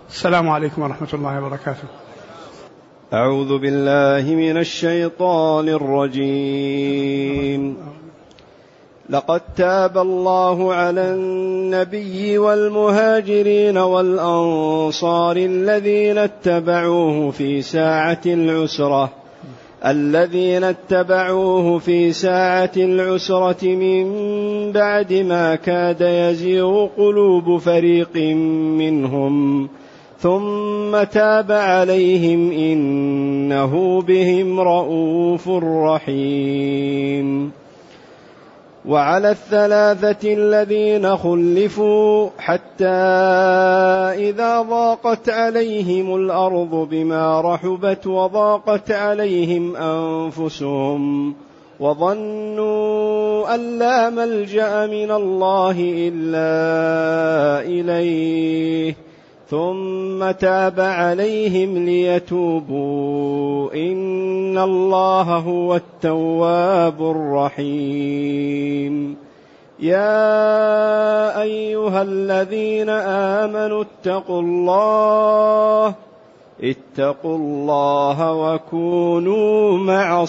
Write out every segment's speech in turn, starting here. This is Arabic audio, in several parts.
السلام عليكم ورحمة الله وبركاته. أعوذ بالله من الشيطان الرجيم. لقد تاب الله على النبي والمهاجرين والأنصار الذين اتبعوه في ساعة العسرة من بعد ما كاد يزيغ قلوب فريق منهم ثم تاب عليهم إنه بهم رءوف رحيم. وعلى الثلاثة الذين خلفوا حتى إذا ضاقت عليهم الأرض بما رحبت وضاقت عليهم أنفسهم وظنوا أن لا ملجأ من الله إلا إليه ثم تاب عليهم ليتوبوا إن الله هو التواب الرحيم. يا أيها الذين آمنوا اتقوا الله وكونوا مع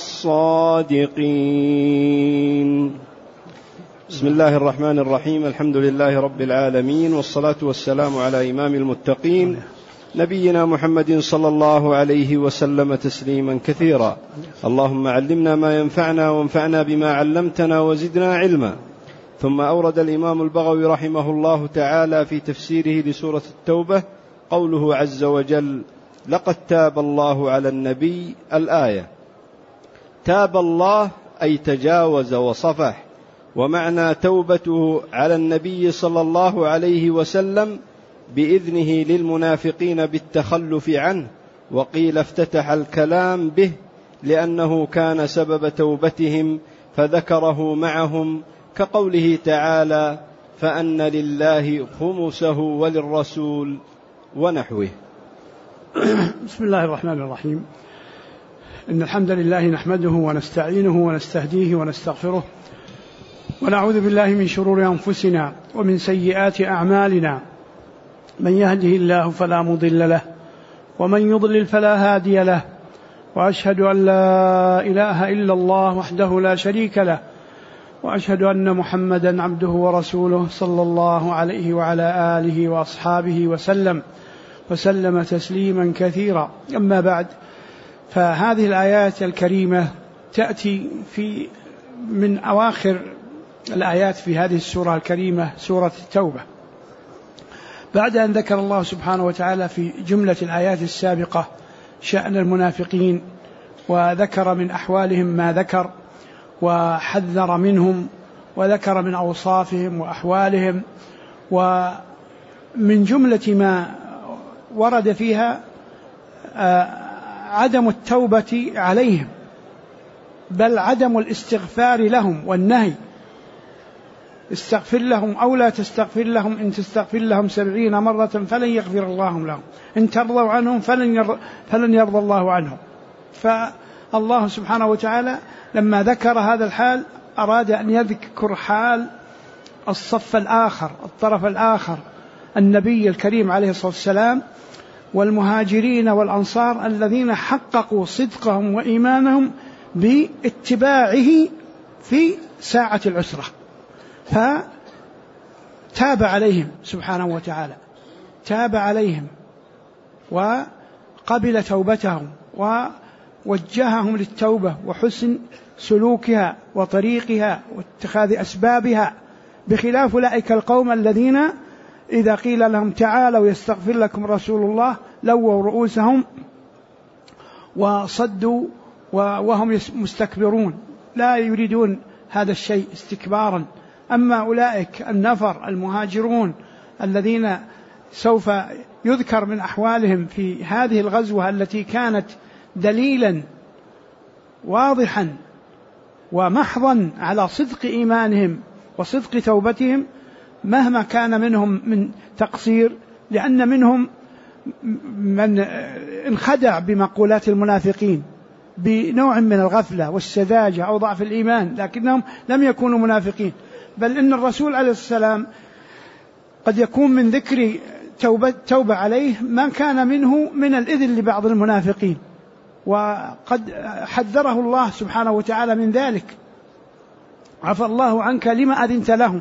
الصادقين. بسم الله الرحمن الرحيم. الحمد لله رب العالمين، والصلاة والسلام على إمام المتقين نبينا محمد صلى الله عليه وسلم تسليما كثيرا. اللهم علمنا ما ينفعنا وانفعنا بما علمتنا وزدنا علما. ثم أورد الإمام البغوي رحمه الله تعالى في تفسيره لسورة التوبة قوله عز وجل: لقد تاب الله على النبي. الآية: تاب الله أي تجاوز وصفح، ومعنى توبته على النبي صلى الله عليه وسلم بإذنه للمنافقين بالتخلف عنه، وقيل افتتح الكلام به لأنه كان سبب توبتهم فذكره معهم، كقوله تعالى: فأن لله خمسه وللرسول ونحوه. بسم الله الرحمن الرحيم. إن الحمد لله نحمده ونستعينه ونستهديه ونستغفره، ونعوذ بالله من شرور أنفسنا ومن سيئات أعمالنا، من يهده الله فلا مضل له ومن يضلل فلا هادي له، وأشهد أن لا إله إلا الله وحده لا شريك له، وأشهد أن محمدا عبده ورسوله صلى الله عليه وعلى آله وأصحابه وسلم تسليما كثيرا. أما بعد، فهذه الآيات الكريمة تأتي من أواخر الآيات في هذه السورة الكريمة، سورة التوبة، بعد أن ذكر الله سبحانه وتعالى في جملة الآيات السابقة شأن المنافقين، وذكر من أحوالهم ما ذكر، وحذر منهم، وذكر من أوصافهم وأحوالهم. ومن جملة ما ورد فيها عدم التوبة عليهم، بل عدم الاستغفار لهم والنهي: استغفر لهم أو لا تستغفر لهم، إن تستغفر لهم 70 مرة فلن يغفر الله لهم، إن ترضوا عنهم فلن يرضى الله عنهم. فالله سبحانه وتعالى لما ذكر هذا الحال أراد أن يذكر حال الصف الآخر، الطرف الآخر، النبي الكريم عليه الصلاة والسلام والمهاجرين والأنصار الذين حققوا صدقهم وإيمانهم باتباعه في ساعة العسرة، فتاب عليهم سبحانه وتعالى، تاب عليهم وقبل توبتهم ووجههم للتوبة وحسن سلوكها وطريقها واتخاذ أسبابها، بخلاف أولئك القوم الذين إذا قيل لهم تعالوا يستغفر لكم رسول الله لووا رؤوسهم وصدوا وهم مستكبرون، لا يريدون هذا الشيء استكبارا. أما أولئك النفر المهاجرون الذين سوف يذكر من أحوالهم في هذه الغزوة التي كانت دليلا واضحا ومحضا على صدق إيمانهم وصدق توبتهم، مهما كان منهم من تقصير، لأن منهم من انخدع بمقولات المنافقين بنوع من الغفلة والسذاجة أو ضعف الإيمان، لكنهم لم يكونوا منافقين. بل إن الرسول عليه السلام قد يكون من ذكر توبة عليه ما كان منه من الإذن لبعض المنافقين، وقد حذره الله سبحانه وتعالى من ذلك. عفى الله عنك لما أذنت لهم.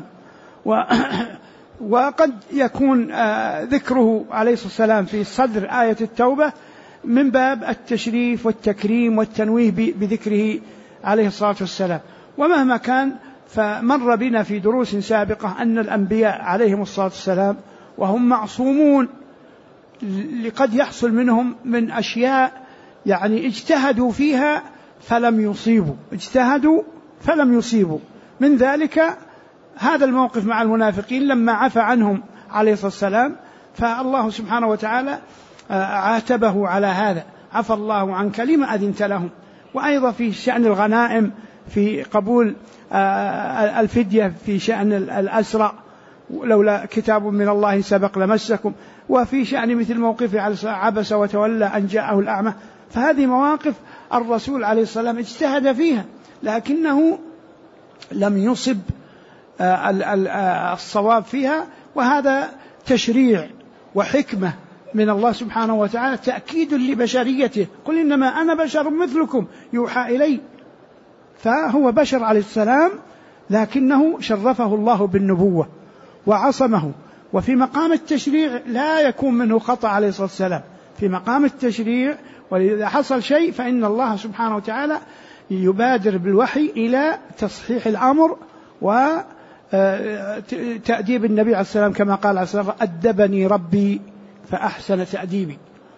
وقد يكون ذكره عليه الصلاة والسلام في صدر آية التوبة من باب التشريف والتكريم والتنويه بذكره عليه الصلاة والسلام. ومهما كان فمر بنا في دروس سابقة أن الأنبياء عليهم الصلاة والسلام وهم معصومون لقد يحصل منهم من أشياء يعني اجتهدوا فيها فلم يصيبوا من ذلك هذا الموقف مع المنافقين لما عفى عنهم عليه الصلاة والسلام، فالله سبحانه وتعالى عاتبه على هذا، عفى الله عنك لما أذنت لهم. وأيضا في شأن الغنائم، في قبول الفدية، في شأن الأسرى لولا كتاب من الله سبق لمسكم، وفي شأن مثل موقف عبس وتولى أن جاءه الأعمى. فهذه مواقف الرسول عليه الصلاة والسلام اجتهد فيها لكنه لم يصب الصواب فيها، وهذا تشريع وحكمة من الله سبحانه وتعالى، تأكيد لبشريته، قل إنما أنا بشر مثلكم يوحى إلي. فهو بشر عليه السلام لكنه شرفه الله بالنبوة وعصمه، وفي مقام التشريع لا يكون منه خطأ عليه الصلاة والسلام في مقام التشريع. وإذا حصل شيء فإن الله سبحانه وتعالى يبادر بالوحي إلى تصحيح الأمر وتأديب النبي عليه السلام، كما قال عليه السلام: أدبني ربي فأحسن تأديبي.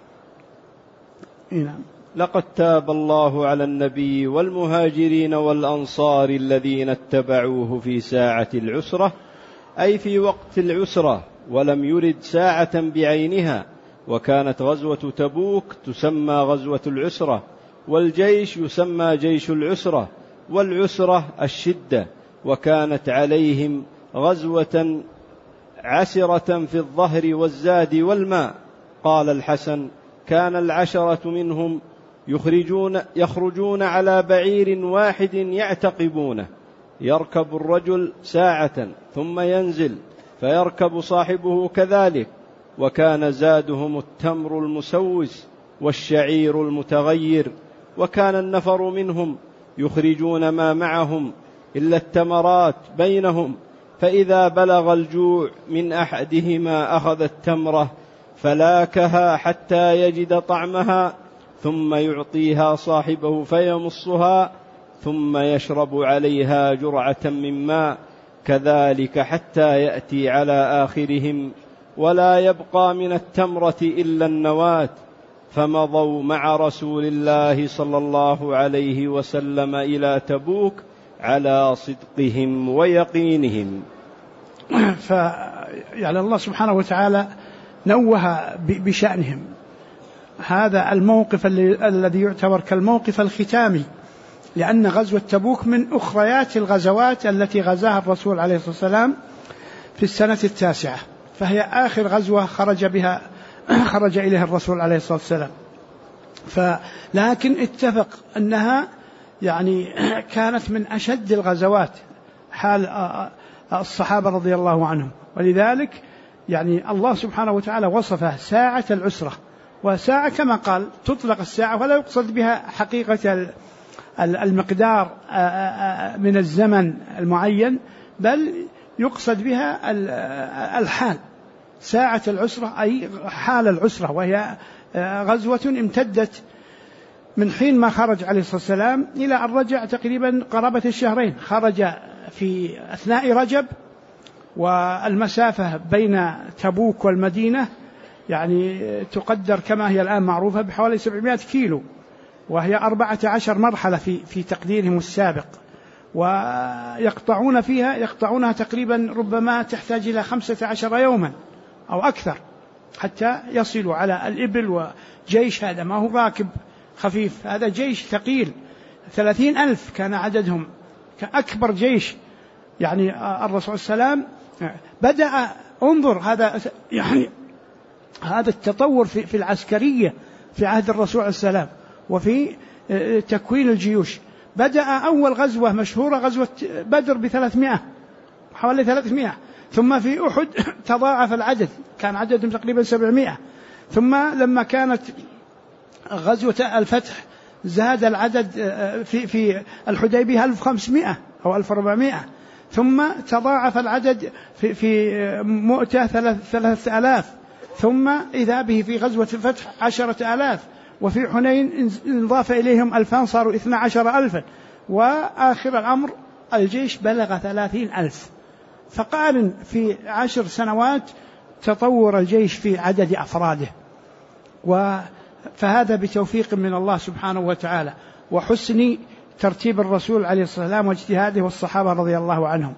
نعم. لقد تاب الله على النبي والمهاجرين والأنصار الذين اتبعوه في ساعة العسرة، أي في وقت العسرة، ولم يرد ساعة بعينها. وكانت غزوة تبوك تسمى غزوة العسرة، والجيش يسمى جيش العسرة، والعسرة الشدة. وكانت عليهم غزوة عسرة في الظهر والزاد والماء. قال الحسن: كان 10 منهم يخرجون على بعير واحد يعتقبونه، يركب الرجل ساعة ثم ينزل، فيركب صاحبه كذلك. وكان زادهم التمر المسوس والشعير المتغير. وكان النفر منهم يخرجون ما معهم إلا التمرات بينهم، فإذا بلغ الجوع من أحدهما أخذ التمرة فلاكها حتى يجد طعمها، ثم يعطيها صاحبه فيمصها، ثم يشرب عليها جرعة من ماء، كذلك حتى يأتي على آخرهم ولا يبقى من التمرة إلا النواة. فمضوا مع رسول الله صلى الله عليه وسلم إلى تبوك على صدقهم ويقينهم. يعني الله سبحانه وتعالى نوه بشأنهم. هذا الموقف الذي يعتبر كالموقف الختامي، لأن غزوة تبوك من أخريات الغزوات التي غزاها الرسول عليه الصلاة والسلام في السنة 9، فهي آخر غزوة خرج إليها الرسول عليه الصلاة والسلام. لكن اتفق أنها يعني كانت من أشد الغزوات حال الصحابة رضي الله عنهم، ولذلك يعني الله سبحانه وتعالى وصفه ساعة العسرة. وساعة كما قال تطلق الساعة ولا يقصد بها حقيقة المقدار من الزمن المعين، بل يقصد بها الحال. ساعة العسرة أي حال العسرة، وهي غزوة امتدت من حين ما خرج عليه الصلاة والسلام إلى أن رجع تقريبا قرابة الشهرين. خرج في أثناء رجب، والمسافة بين تبوك والمدينة يعني تقدر كما هي الآن معروفة بحوالي 700 كيلو، وهي 14 مرحلة في تقديرهم السابق. يقطعونها تقريبا ربما تحتاج إلى 15 يوما أو أكثر حتى يصلوا على الإبل. وجيش هذا ما هو راكب خفيف، هذا جيش ثقيل، 30,000 كان عددهم، كأكبر جيش. يعني الرسول صلى الله عليه وسلم بدأ انظر هذا التطور في العسكرية في عهد الرسول عليه السلام وفي تكوين الجيوش. بدأ أول غزوة مشهورة غزوة بدر ب300، حوالي 300، ثم في أحد تضاعف العدد، كان عددهم تقريبا 700. ثم لما كانت غزوة الفتح زاد العدد في الحديبية 1500 أو 1400. ثم تضاعف العدد في مؤتة 3000. ثم إذا به في غزوة الفتح 10,000. وفي حنين انضاف إليهم 2000 صاروا 12,000. وآخر الأمر الجيش بلغ 30,000. فقارن في 10 سنوات تطور الجيش في عدد أفراده. فهذا بتوفيق من الله سبحانه وتعالى وحسن ترتيب الرسول عليه الصلاة والسلام واجتهاده والصحابة رضي الله عنهم.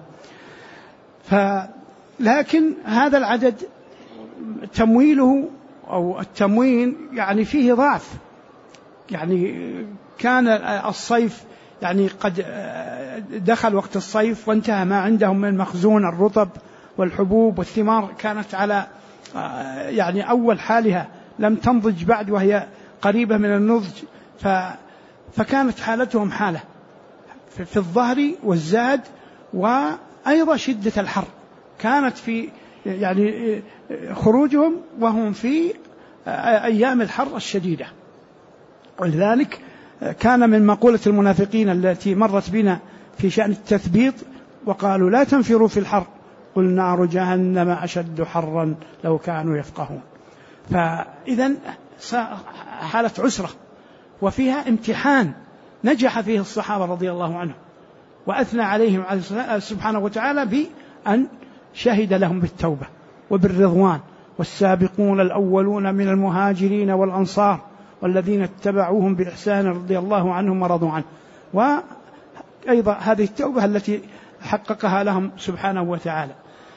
لكن هذا العدد تمويله أو التموين يعني فيه ضعف. يعني كان الصيف يعني قد دخل وقت الصيف وانتهى ما عندهم من مخزون الرطب والحبوب والثمار كانت على يعني أول حالها لم تنضج بعد وهي قريبة من النضج. فكانت حالتهم حالة في الظهر والزاد وأيضا شدة الحر كانت في يعني خروجهم وهم في أيام الحر الشديدة. ولذلك كان من مقولة المنافقين التي مرت بنا في شأن التثبيط وقالوا لا تنفروا في الحر قل نار جهنم أشد حرا لو كانوا يفقهون. فإذن حالة عسرة وفيها امتحان نجح فيه الصحابة رضي الله عنهم وأثنى عليهم سبحانه وتعالى بأن شهد لهم بالتوبة وبالرضوان والسابقون الأولون من المهاجرين والأنصار والذين اتبعوهم بإحسان رضي الله عنهم ورضوا عنه. وأيضا هذه التوبة التي حققها لهم سبحانه وتعالى.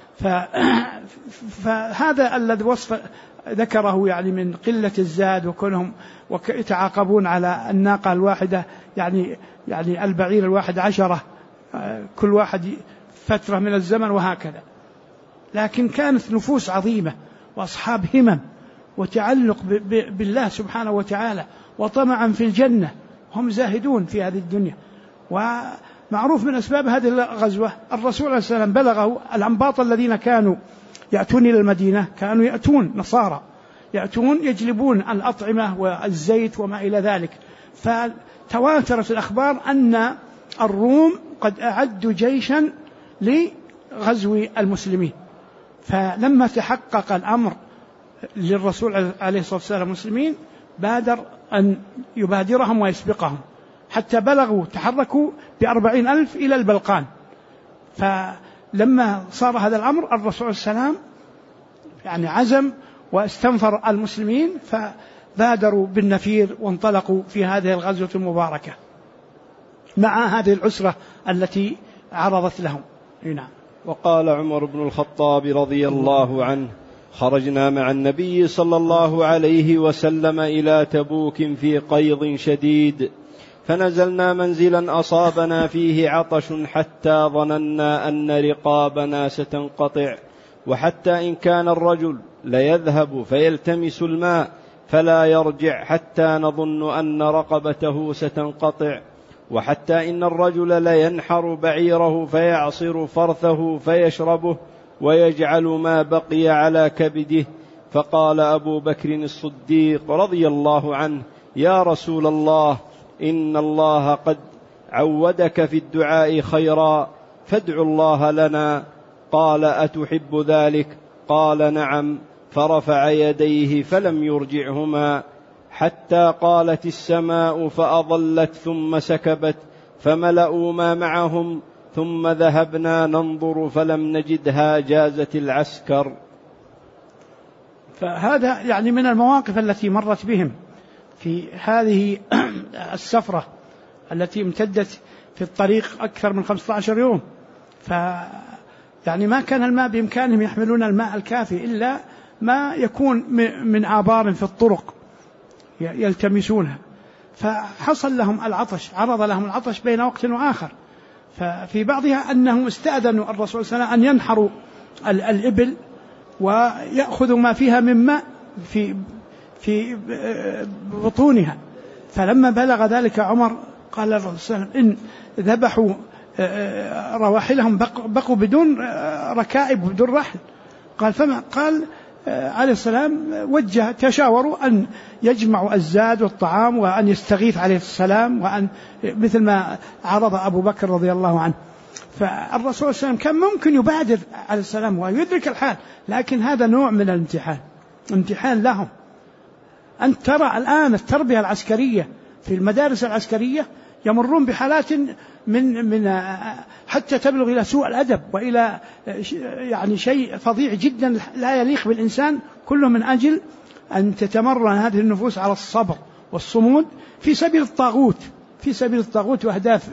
فهذا الذي وصف ذكره يعني من قلة الزاد وكونهم يتعاقبون على الناقة الواحدة يعني البعير الواحد 10 كل واحد فترة من الزمن وهكذا. لكن كانت نفوس عظيمة وأصحاب همم وتعلق بالله سبحانه وتعالى وطمعا في الجنة هم زاهدون في هذه الدنيا. ومعروف من أسباب هذه الغزوة الرسول عليه السلام بلغه الأنباط الذين كانوا يأتون إلى المدينة كانوا يأتون نصارى يأتون يجلبون الأطعمة والزيت وما إلى ذلك. فتواترت الأخبار أن الروم قد أعدوا جيشا لغزو المسلمين. فلما تحقق الأمر للرسول عليه الصلاة والسلام المسلمين بادر أن يبادرهم ويسبقهم حتى بلغوا تحركوا ب40,000 إلى البلقان. فلما صار هذا الأمر الرسول عليه السلام يعني عزم واستنفر المسلمين فبادروا بالنفير وانطلقوا في هذه الغزوة المباركة مع هذه العسرة التي عرضت لهم. نعم. وقال عمر بن الخطاب رضي الله عنه خرجنا مع النبي صلى الله عليه وسلم إلى تبوك في قيض شديد فنزلنا منزلا أصابنا فيه عطش حتى ظننا أن رقابنا ستنقطع وحتى إن كان الرجل ليذهب فيلتمس الماء فلا يرجع حتى نظن أن رقبته ستنقطع وحتى إن الرجل لينحر بعيره فيعصر فرثه فيشربه ويجعل ما بقي على كبده. فقال أبو بكر الصديق رضي الله عنه يا رسول الله إن الله قد عودك في الدعاء خيرا فادع الله لنا. قال أتحب ذلك؟ قال نعم. فرفع يديه فلم يرجعهما حتى قالت السماء فأضلت ثم سكبت فملأوا ما معهم ثم ذهبنا ننظر فلم نجدها جازت العسكر. فهذا يعني من المواقف التي مرت بهم في هذه السفرة التي امتدت في الطريق أكثر من 15 يوم. يعني ما كان الماء بإمكانهم يحملون الماء الكافي إلا ما يكون من آبار في الطرق يلتمسونها. فحصل لهم العطش عرض لهم العطش بين وقت وآخر. ففي بعضها أنهم استأذنوا الرسول صلى الله عليه وسلم أن ينحروا الإبل ويأخذوا ما فيها من ماء في بطونها. فلما بلغ ذلك عمر قال الرسول صلى الله عليه وسلم إن ذبحوا رواحلهم بقوا بدون ركائب وبدون رحل. قال فما قال عليه السلام تشاوروا أن يجمعوا الزاد والطعام وأن يستغيث عليه السلام، وأن مثل ما عرض أبو بكر رضي الله عنه. فالرسول صلى الله عليه وسلم كان ممكن يبادر عليه السلام ويدرك الحال، لكن هذا نوع من الامتحان، امتحان لهم. أنت ترى الآن التربية العسكرية في المدارس العسكرية يمرون بحالات من حتى تبلغ إلى سوء الأدب وإلى يعني شيء فظيع جدا لا يليق بالإنسان، كله من أجل أن تتمرن هذه النفوس على الصبر والصمود في سبيل الطاغوت، في سبيل الطاغوت وأهداف.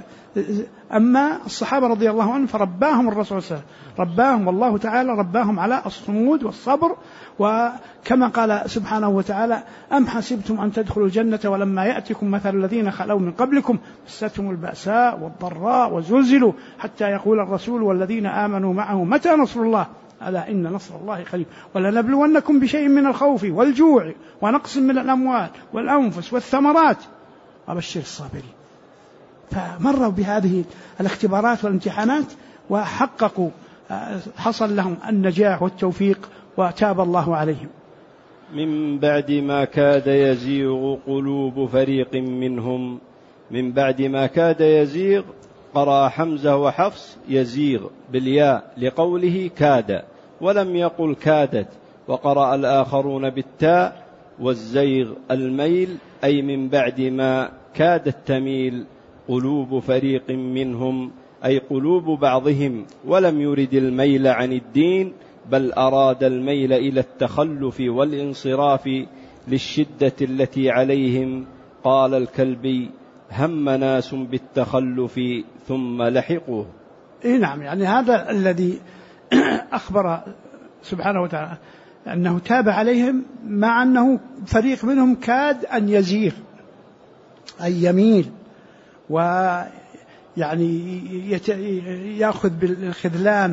أما الصحابة رضي الله عنهم فرباهم الرسول صلى الله عليه وسلم، رباهم والله تعالى رباهم على الصمود والصبر. وكما قال سبحانه وتعالى: أم حسبتم أن تدخلوا الجنة ولما يأتكم مثل الذين خلوا من قبلكم مستهم البأساء والضراء وزلزلوا حتى يقول الرسول والذين آمنوا معه متى نصر الله ألا إن نصر الله قريب ولنبلونكم بشيء من الخوف والجوع ونقص من الأموال والأنفس والثمرات وبشر الصابرين. فمروا بهذه الاختبارات والامتحانات وحققوا، حصل لهم النجاح والتوفيق وتاب الله عليهم. من بعد ما كاد يزيغ قلوب فريق منهم. من بعد ما كاد يزيغ قرأ حمزة وحفص يزيغ بالياء لقوله كاد ولم يقل كادت، وقرأ الآخرون بالتاء والزيغ الميل، أي من بعد ما كادت تميل قلوب فريق منهم، أي قلوب بعضهم، ولم يرد الميل عن الدين بل أراد الميل إلى التخلف والانصراف للشدة التي عليهم. قال الكلبي: هم ناس بالتخلف ثم لحقوه. نعم، يعني هذا الذي أخبر سبحانه وتعالى أنه تاب عليهم، مع أنه فريق منهم كاد أن يزيغ أي يميل، ويعني يأخذ بالخذلان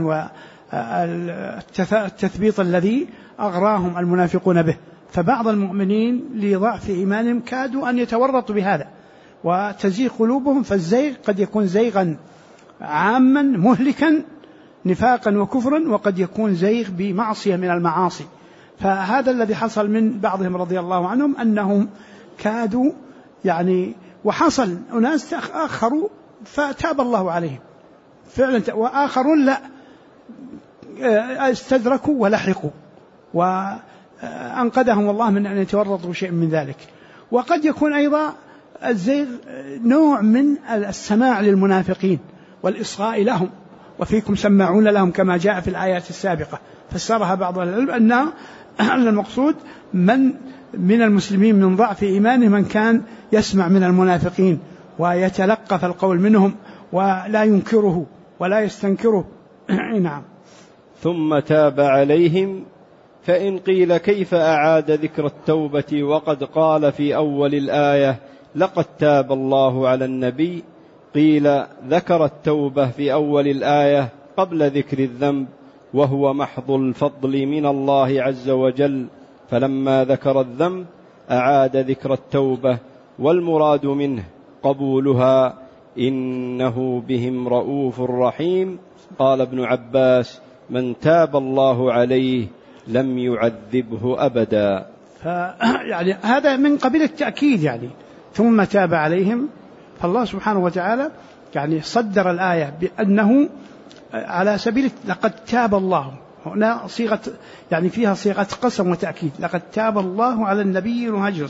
والتثبيط الذي أغراهم المنافقون به. فبعض المؤمنين لضعف إيمانهم كادوا أن يتورطوا بهذا وتزيغ قلوبهم. فالزيغ قد يكون زيغا عاما مهلكا نفاقا وكفرا، وقد يكون زيغ بمعصية من المعاصي. فهذا الذي حصل من بعضهم رضي الله عنهم، أنهم كادوا يعني، وحصل أناس آخروا فتاب الله عليهم فعلا، وآخرون لا استدركوا ولحقوا وأنقذهم الله من أن يتورطوا شيء من ذلك. وقد يكون أيضا الزيغ نوع من السماع للمنافقين والإصغاء لهم، وفيكم سماعون لهم كما جاء في الآيات السابقة. فسرها بعض العلم أن المقصود من المسلمين من ضعف إيمانه من كان يسمع من المنافقين ويتلقف القول منهم ولا ينكره ولا يستنكره. نعم. ثم تاب عليهم. فإن قيل كيف أعاد ذكر التوبة وقد قال في أول الآية لقد تاب الله على النبي؟ قيل ذكر التوبة في أول الآية قبل ذكر الذنب، وهو محض الفضل من الله عز وجل، فلما ذكر الذنب أعاد ذكر التوبة، والمراد منه قبولها، إنه بهم رؤوف رحيم. قال ابن عباس: من تاب الله عليه لم يعذبه أبدا. يعني هذا من قبيل التأكيد، يعني ثم تاب عليهم. فالله سبحانه وتعالى يعني صدر الآية بأنه على سبيل لقد تاب الله، هنا صيغة يعني فيها صيغة قسم وتأكيد، لقد تاب الله على النبي المهاجر.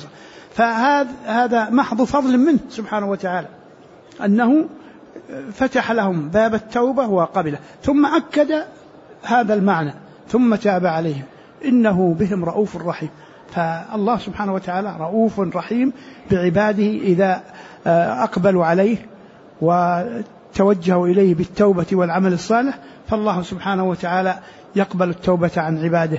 فهذا محض فضل منه سبحانه وتعالى أنه فتح لهم باب التوبة وقبله، ثم أكد هذا المعنى ثم تاب عليهم إنه بهم رؤوف رحيم. فالله سبحانه وتعالى رؤوف رحيم بعباده إذا أقبلوا عليه وتوجهوا إليه بالتوبة والعمل الصالح، فالله سبحانه وتعالى يقبل التوبة عن عباده.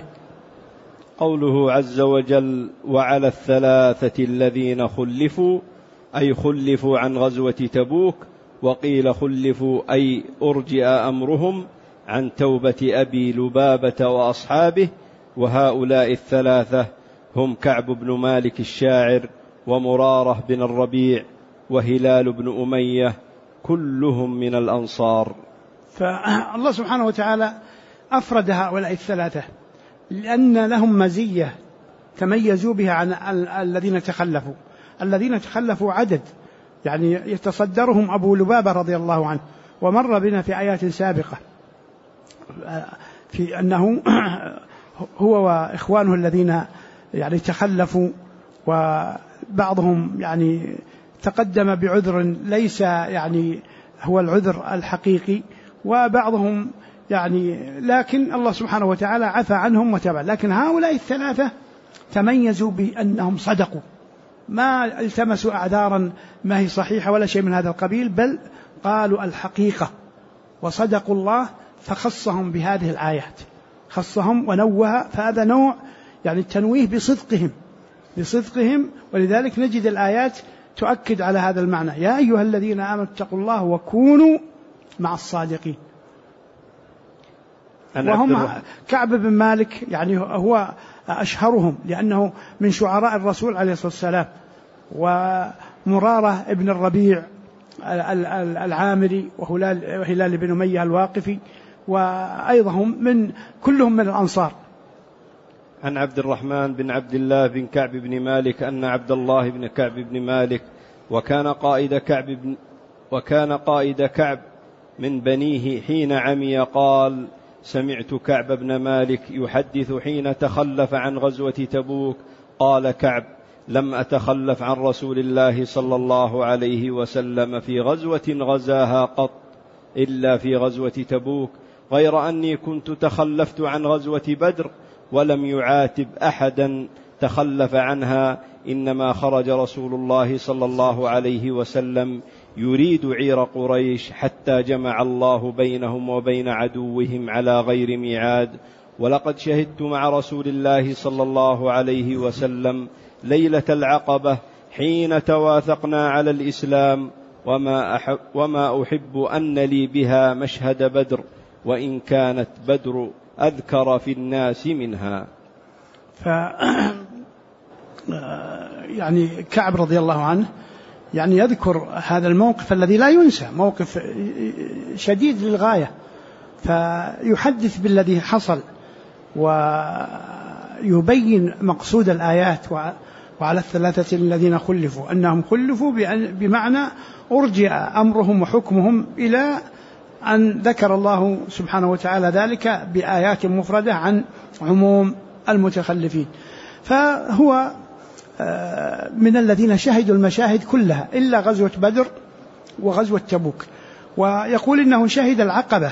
قوله عز وجل: وعلى الثلاثة الذين خلفوا، أي خلفوا عن غزوة تبوك، وقيل خلفوا أي أرجئ أمرهم عن توبة أبي لبابة وأصحابه. وهؤلاء الثلاثة هم كعب بن مالك الشاعر، ومرارة بن الربيع، وهلال بن أمية، كلهم من الأنصار. فالله سبحانه وتعالى أفرد هؤلاء الثلاثة لأن لهم مزية تميزوا بها عن الذين تخلفوا. الذين تخلفوا عدد، يعني يتصدرهم أبو لبابة رضي الله عنه، ومر بنا في آيات سابقة في أنه هو وإخوانه الذين يعني تخلفوا، وبعضهم يعني تقدم بعذر ليس يعني هو العذر الحقيقي، وبعضهم يعني لكن الله سبحانه وتعالى عفى عنهم وتابع. لكن هؤلاء الثلاثة تميزوا بأنهم صدقوا، ما التمسوا أعذارا ما هي صحيحة ولا شيء من هذا القبيل، بل قالوا الحقيقة وصدقوا الله، فخصهم بهذه الآيات، خصهم ونوه. فهذا نوع يعني التنويه بصدقهم، ولذلك نجد الآيات تؤكد على هذا المعنى: يا أيها الذين آمنوا اتقوا الله وكونوا مع الصادقين. وهم كعب بن مالك يعني هو أشهرهم لأنه من شعراء الرسول عليه الصلاة والسلام، ومرارة ابن الربيع العامري، وهلال بن أمية الواقفي، وأيضا هم كلهم من الأنصار. عن عبد الرحمن بن عبد الله بن كعب بن مالك أن عبد الله بن كعب بن مالك وكان قائد كعب من بنيه حين عمي قال: سمعت كعب بن مالك يحدث حين تخلف عن غزوة تبوك. قال كعب: لم أتخلف عن رسول الله صلى الله عليه وسلم في غزوة غزاها قط إلا في غزوة تبوك، غير أني كنت تخلفت عن غزوة بدر ولم يعاتب أحدا تخلف عنها، إنما خرج رسول الله صلى الله عليه وسلم يريد عير قريش حتى جمع الله بينهم وبين عدوهم على غير ميعاد. ولقد شهدت مع رسول الله صلى الله عليه وسلم ليلة العقبة حين تواثقنا على الإسلام، وما أحب أن لي بها مشهد بدر، وإن كانت بدر أذكر في الناس منها. يعني كعب رضي الله عنه يعني يذكر هذا الموقف الذي لا ينسى، موقف شديد للغاية، فيحدث بالذي حصل ويبين مقصود الآيات. وعلى الثلاثة الذين خلفوا أنهم خلفوا بمعنى أرجع أمرهم وحكمهم إلى أن ذكر الله سبحانه وتعالى ذلك بآيات مفردة عن عموم المتخلفين. فهو من الذين شهدوا المشاهد كلها إلا غزوة بدر وغزوة تبوك. ويقول إنه شهد العقبة،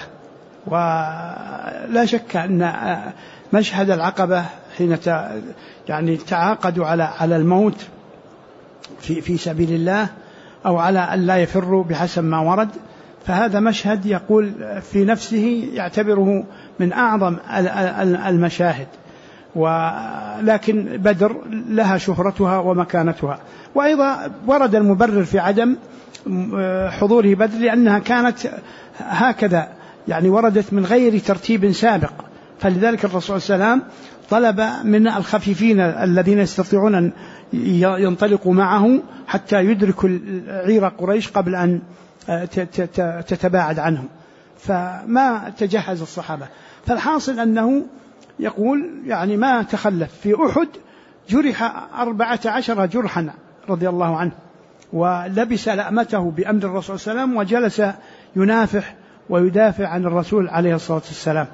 ولا شك أن مشهد العقبة حين يعني تعاقدوا على الموت في سبيل الله، أو على أن لا يفروا بحسب ما ورد، فهذا مشهد يقول في نفسه يعتبره من أعظم المشاهد. ولكن بدر لها شهرتها ومكانتها. وأيضا ورد المبرر في عدم حضوره بدر لأنها كانت هكذا، يعني وردت من غير ترتيب سابق، فلذلك الرسول صلى الله عليه وسلم طلب من الخفيفين الذين يستطيعون أن ينطلقوا معه حتى يدركوا عير قريش قبل أن تتباعد عنهم، فما تجهز الصحابة. فالحاصل أنه يقول يعني ما تخلف. في أحد جرح 14 جرحا رضي الله عنه، ولبس لأمته بأمر الرسول صلى الله عليه وسلم، وجلس ينافح ويدافع عن الرسول عليه الصلاة والسلام.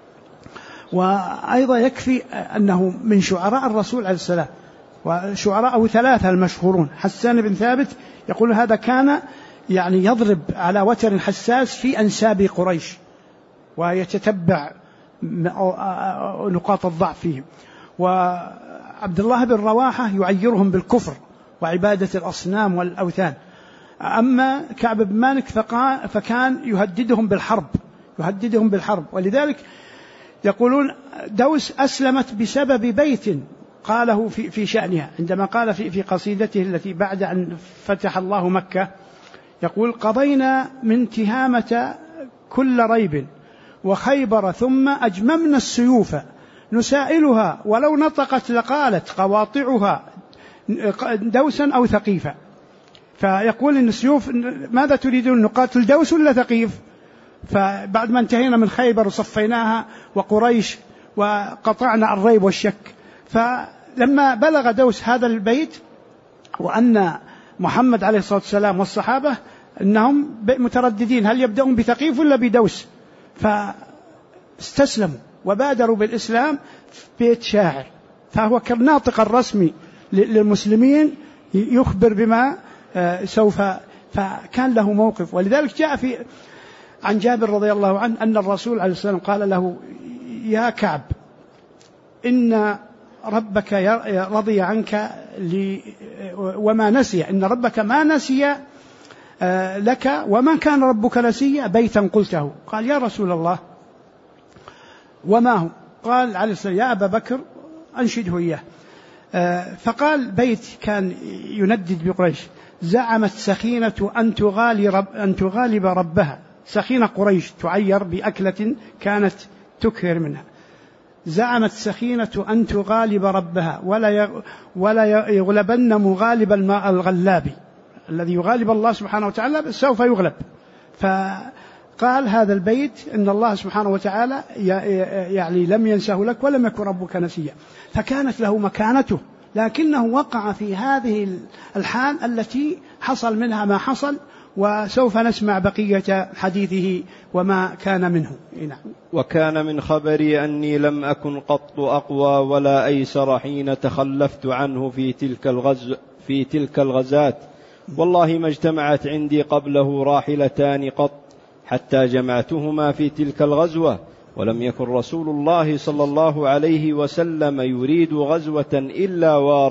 وأيضا يكفي أنه من شعراء الرسول عليه السلام، وشعراءه 3 المشهورون. حسان بن ثابت يقول هذا كان يعني يضرب على وتر حساس في أنساب قريش ويتتبع نقاط الضعف فيهم. وعبد الله بن رواحة يعيرهم بالكفر وعبادة الأصنام والأوثان. أما كعب بن مالك فكان يهددهم بالحرب، ولذلك يقولون دوس أسلمت بسبب بيت قاله في شأنها، عندما قال في قصيدته التي بعد أن فتح الله مكة يقول: قضينا من تهامة كل ريب وخيبر ثم أجممنا السيوف نسائلها ولو نطقت لقالت قواطعها دوسا أو ثقيفا. فيقول إن السيوف ماذا تريدون، نقاتل دوس ولا ثقيف؟ فبعد ما انتهينا من خيبر وصفيناها وقريش وقطعنا الريب والشك، فلما بلغ دوس هذا البيت وأن محمد عليه الصلاة والسلام والصحابة أنهم مترددين هل يبدأون بثقيف ولا بدوس، فاستسلموا وبادروا بالإسلام في بيت شاعر، فهو كالناطق الرسمي للمسلمين يخبر بما سوف، فكان له موقف. ولذلك جاء عن جابر رضي الله عنه أن الرسول عليه الصلاة والسلام قال له يا كعب إن ربك رضي عنك وما نسي، إن ربك ما نسي لك وما كان ربك نسي بيتا قلته. قال يا رسول الله وما هو؟ قال عليه الصلاة والسلام يا أبا بكر أنشده إياه. فقال بيت كان يندد بقريش: زعمت سخينة أن تغالب ربها. سخينة قريش تعير بأكلة كانت تكثر منها. زعمت سخينة أن تغالب ربها ولا يغلبن مغالب الغلاب، الذي يغالب الله سبحانه وتعالى سوف يغلب. فقال هذا البيت إن الله سبحانه وتعالى يعني لم ينسه لك ولم يكن ربك نسيا، فكانت له مكانته، لكنه وقع في هذه الحال التي حصل منها ما حصل، وسوف نسمع بقية حديثه وما كان منه. نعم. وكان من خبري أني لم أكن قط أقوى ولا أيسر حين تخلفت عنه في تلك الغزات، والله ما اجتمعت عندي قبله راحلتان قط حتى جمعتهما في تلك الغزوة، ولم يكن رسول الله صلى الله عليه وسلم يريد غزوة إلا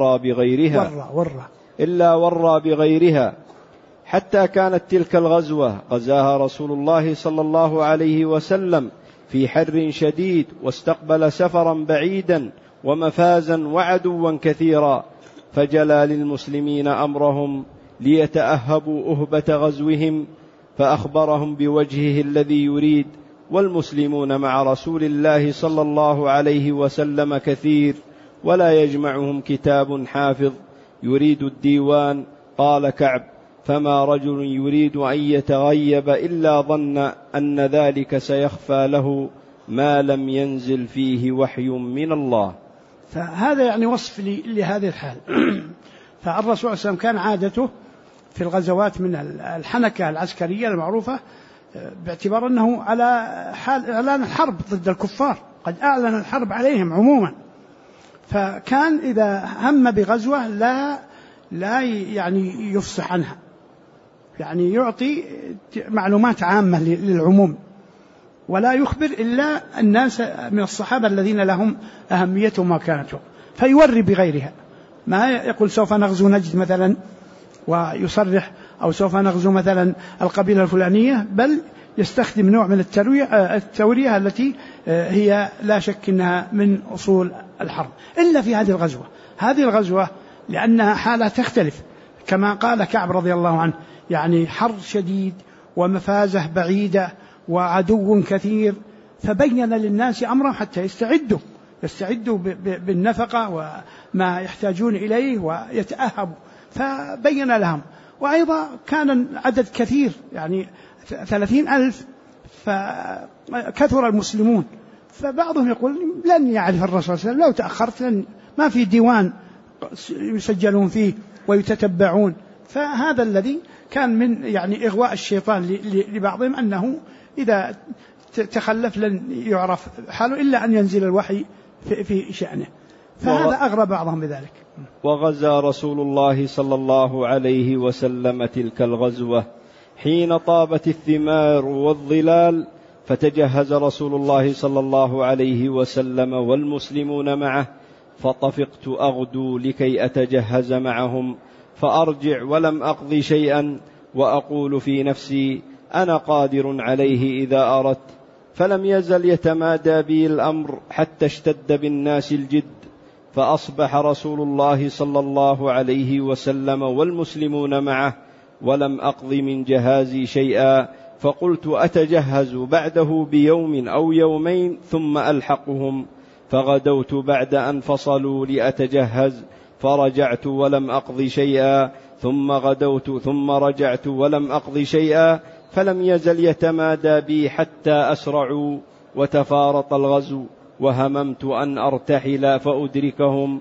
ورى بغيرها حتى كانت تلك الغزوة غزاها رسول الله صلى الله عليه وسلم في حر شديد، واستقبل سفرا بعيدا ومفازا وعدوا كثيرا، فجلى للمسلمين أمرهم ليتأهبوا أهبة غزوهم، فأخبرهم بوجهه الذي يريد، والمسلمون مع رسول الله صلى الله عليه وسلم كثير، ولا يجمعهم كتاب حافظ يريد الديوان. قال كعب: فما رجل يريد أن يتغيب إلا ظن أن ذلك سيخفى له ما لم ينزل فيه وحي من الله. فهذا يعني وصف لهذه الحال. فالرسول صلى الله عليه وسلم كان عادته في الغزوات من الحنكة العسكرية المعروفة، باعتبار أنه على حال إعلان الحرب ضد الكفار، قد أعلن الحرب عليهم عموما، فكان إذا هم بغزوة لا يعني يفصح عنها، يعني يعطي معلومات عامة للعموم، ولا يخبر إلا الناس من الصحابة الذين لهم أهمية ومكانته، فيوري بغيرها، ما يقول سوف نغزو نجد مثلا ويصرح، أو سوف نغزو مثلا القبيلة الفلانية، بل يستخدم نوع من التورية التي هي لا شك أنها من أصول الحرب، إلا في هذه الغزوة لأنها حالة تختلف، كما قال كعب رضي الله عنه، يعني حر شديد ومفازة بعيدة وعدو كثير، فبين للناس أمرا حتى يستعدوا بالنفقة وما يحتاجون إليه ويتأهبوا، فبين لهم. وأيضا كان عدد كثير، يعني 30,000، فكثر المسلمون، فبعضهم يقول لن يعرف الرسول صلى الله عليه وسلم، لو تأخرت ما في ديوان يسجلون فيه ويتتبعون. فهذا الذي كان من يعني إغواء الشيطان لبعضهم، أنه إذا تخلف لن يعرف حاله إلا أن ينزل الوحي في شأنه، فهذا أغرى بعضهم بذلك. وغزا رسول الله صلى الله عليه وسلم تلك الغزوة حين طابت الثمار والظلال، فتجهز رسول الله صلى الله عليه وسلم والمسلمون معه، فطفقت أغدو لكي أتجهز معهم، فأرجع ولم أقضي شيئا، وأقول في نفسي أنا قادر عليه إذا أردت، فلم يزل يتمادى بي الأمر حتى اشتد بالناس الجد، فأصبح رسول الله صلى الله عليه وسلم والمسلمون معه، ولم أقض من جهازي شيئا، فقلت أتجهز بعده بيوم أو يومين ثم ألحقهم، فغدوت بعد أن فصلوا لأتجهز، فرجعت ولم أقض شيئا، ثم غدوت ثم رجعت ولم أقض شيئا، فلم يزل يتمادى بي حتى أسرعوا وتفارط الغزو، وهممت أن أرتحل فأدركهم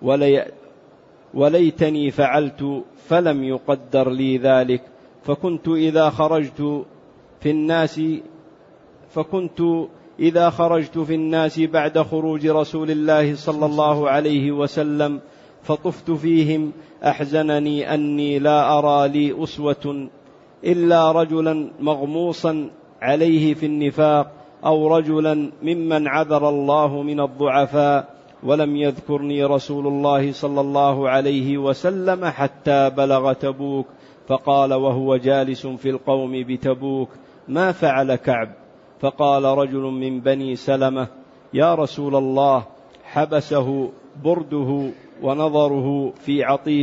وليتني فعلت، فلم يقدر لي ذلك. فكنت إذا خرجت في الناس بعد خروج رسول الله صلى الله عليه وسلم فطفت فيهم أحزنني أني لا أرى لي أسوة إلا رجلا مغموصا عليه في النفاق، أو رجلا ممن عذر الله من الضعفاء، ولم يذكرني رسول الله صلى الله عليه وسلم حتى بلغ تبوك، فقال وهو جالس في القوم بتبوك: ما فعل كعب؟ فقال رجل من بني سلمة: يا رسول الله، حبسه برده ونظره في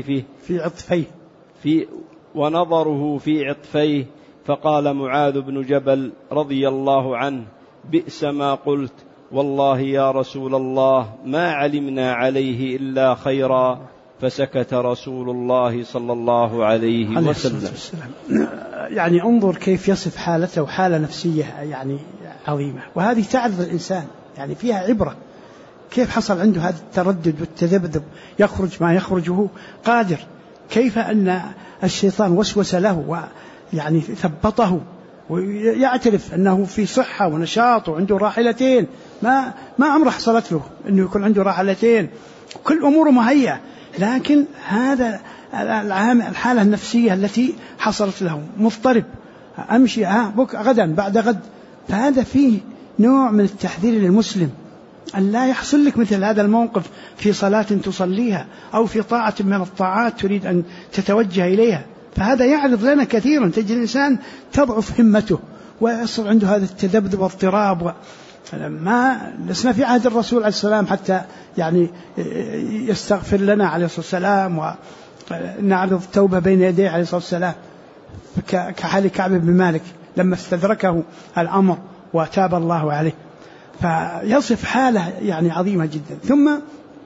عطفيه. فقال معاذ بن جبل رضي الله عنه: بئس ما قلت، والله يا رسول الله ما علمنا عليه إلا خيرا. فسكت رسول الله صلى الله عليه وسلم. يعني انظر كيف يصف حالته، حالة نفسية يعني عظيمة، وهذه تعرض الإنسان يعني فيها عبرة. كيف حصل عنده هذا التردد والتذبذب، يخرج ما يخرجه قادر، كيف أن الشيطان وسوس له ويعني ثبطه، ويعترف أنه في صحة ونشاط وعنده راحلتين، ما عمره حصلت له أنه يكون عنده راحلتين، كل أموره مهيئة، لكن هذا الحالة النفسية التي حصلت له مضطرب، أمشي غدا بعد غد. فهذا فيه نوع من التحذير للمسلم أن لا يحصل لك مثل هذا الموقف في صلاة تصليها أو في طاعة من الطاعات تريد أن تتوجه إليها. فهذا يعرض لنا كثيرا، تجد الإنسان تضعف همته ويصل عنده هذا التذبذب واضطراب. ما لسنا في عهد الرسول عليه السلام حتى يعني يستغفر لنا عليه الصلاة والسلام ونعرض التوبة بين يديه عليه الصلاة والسلام، كحال كعب بن مالك لما استدركه الأمر وتاب الله عليه. فيصف حالة يعني عظيمة جدا. ثم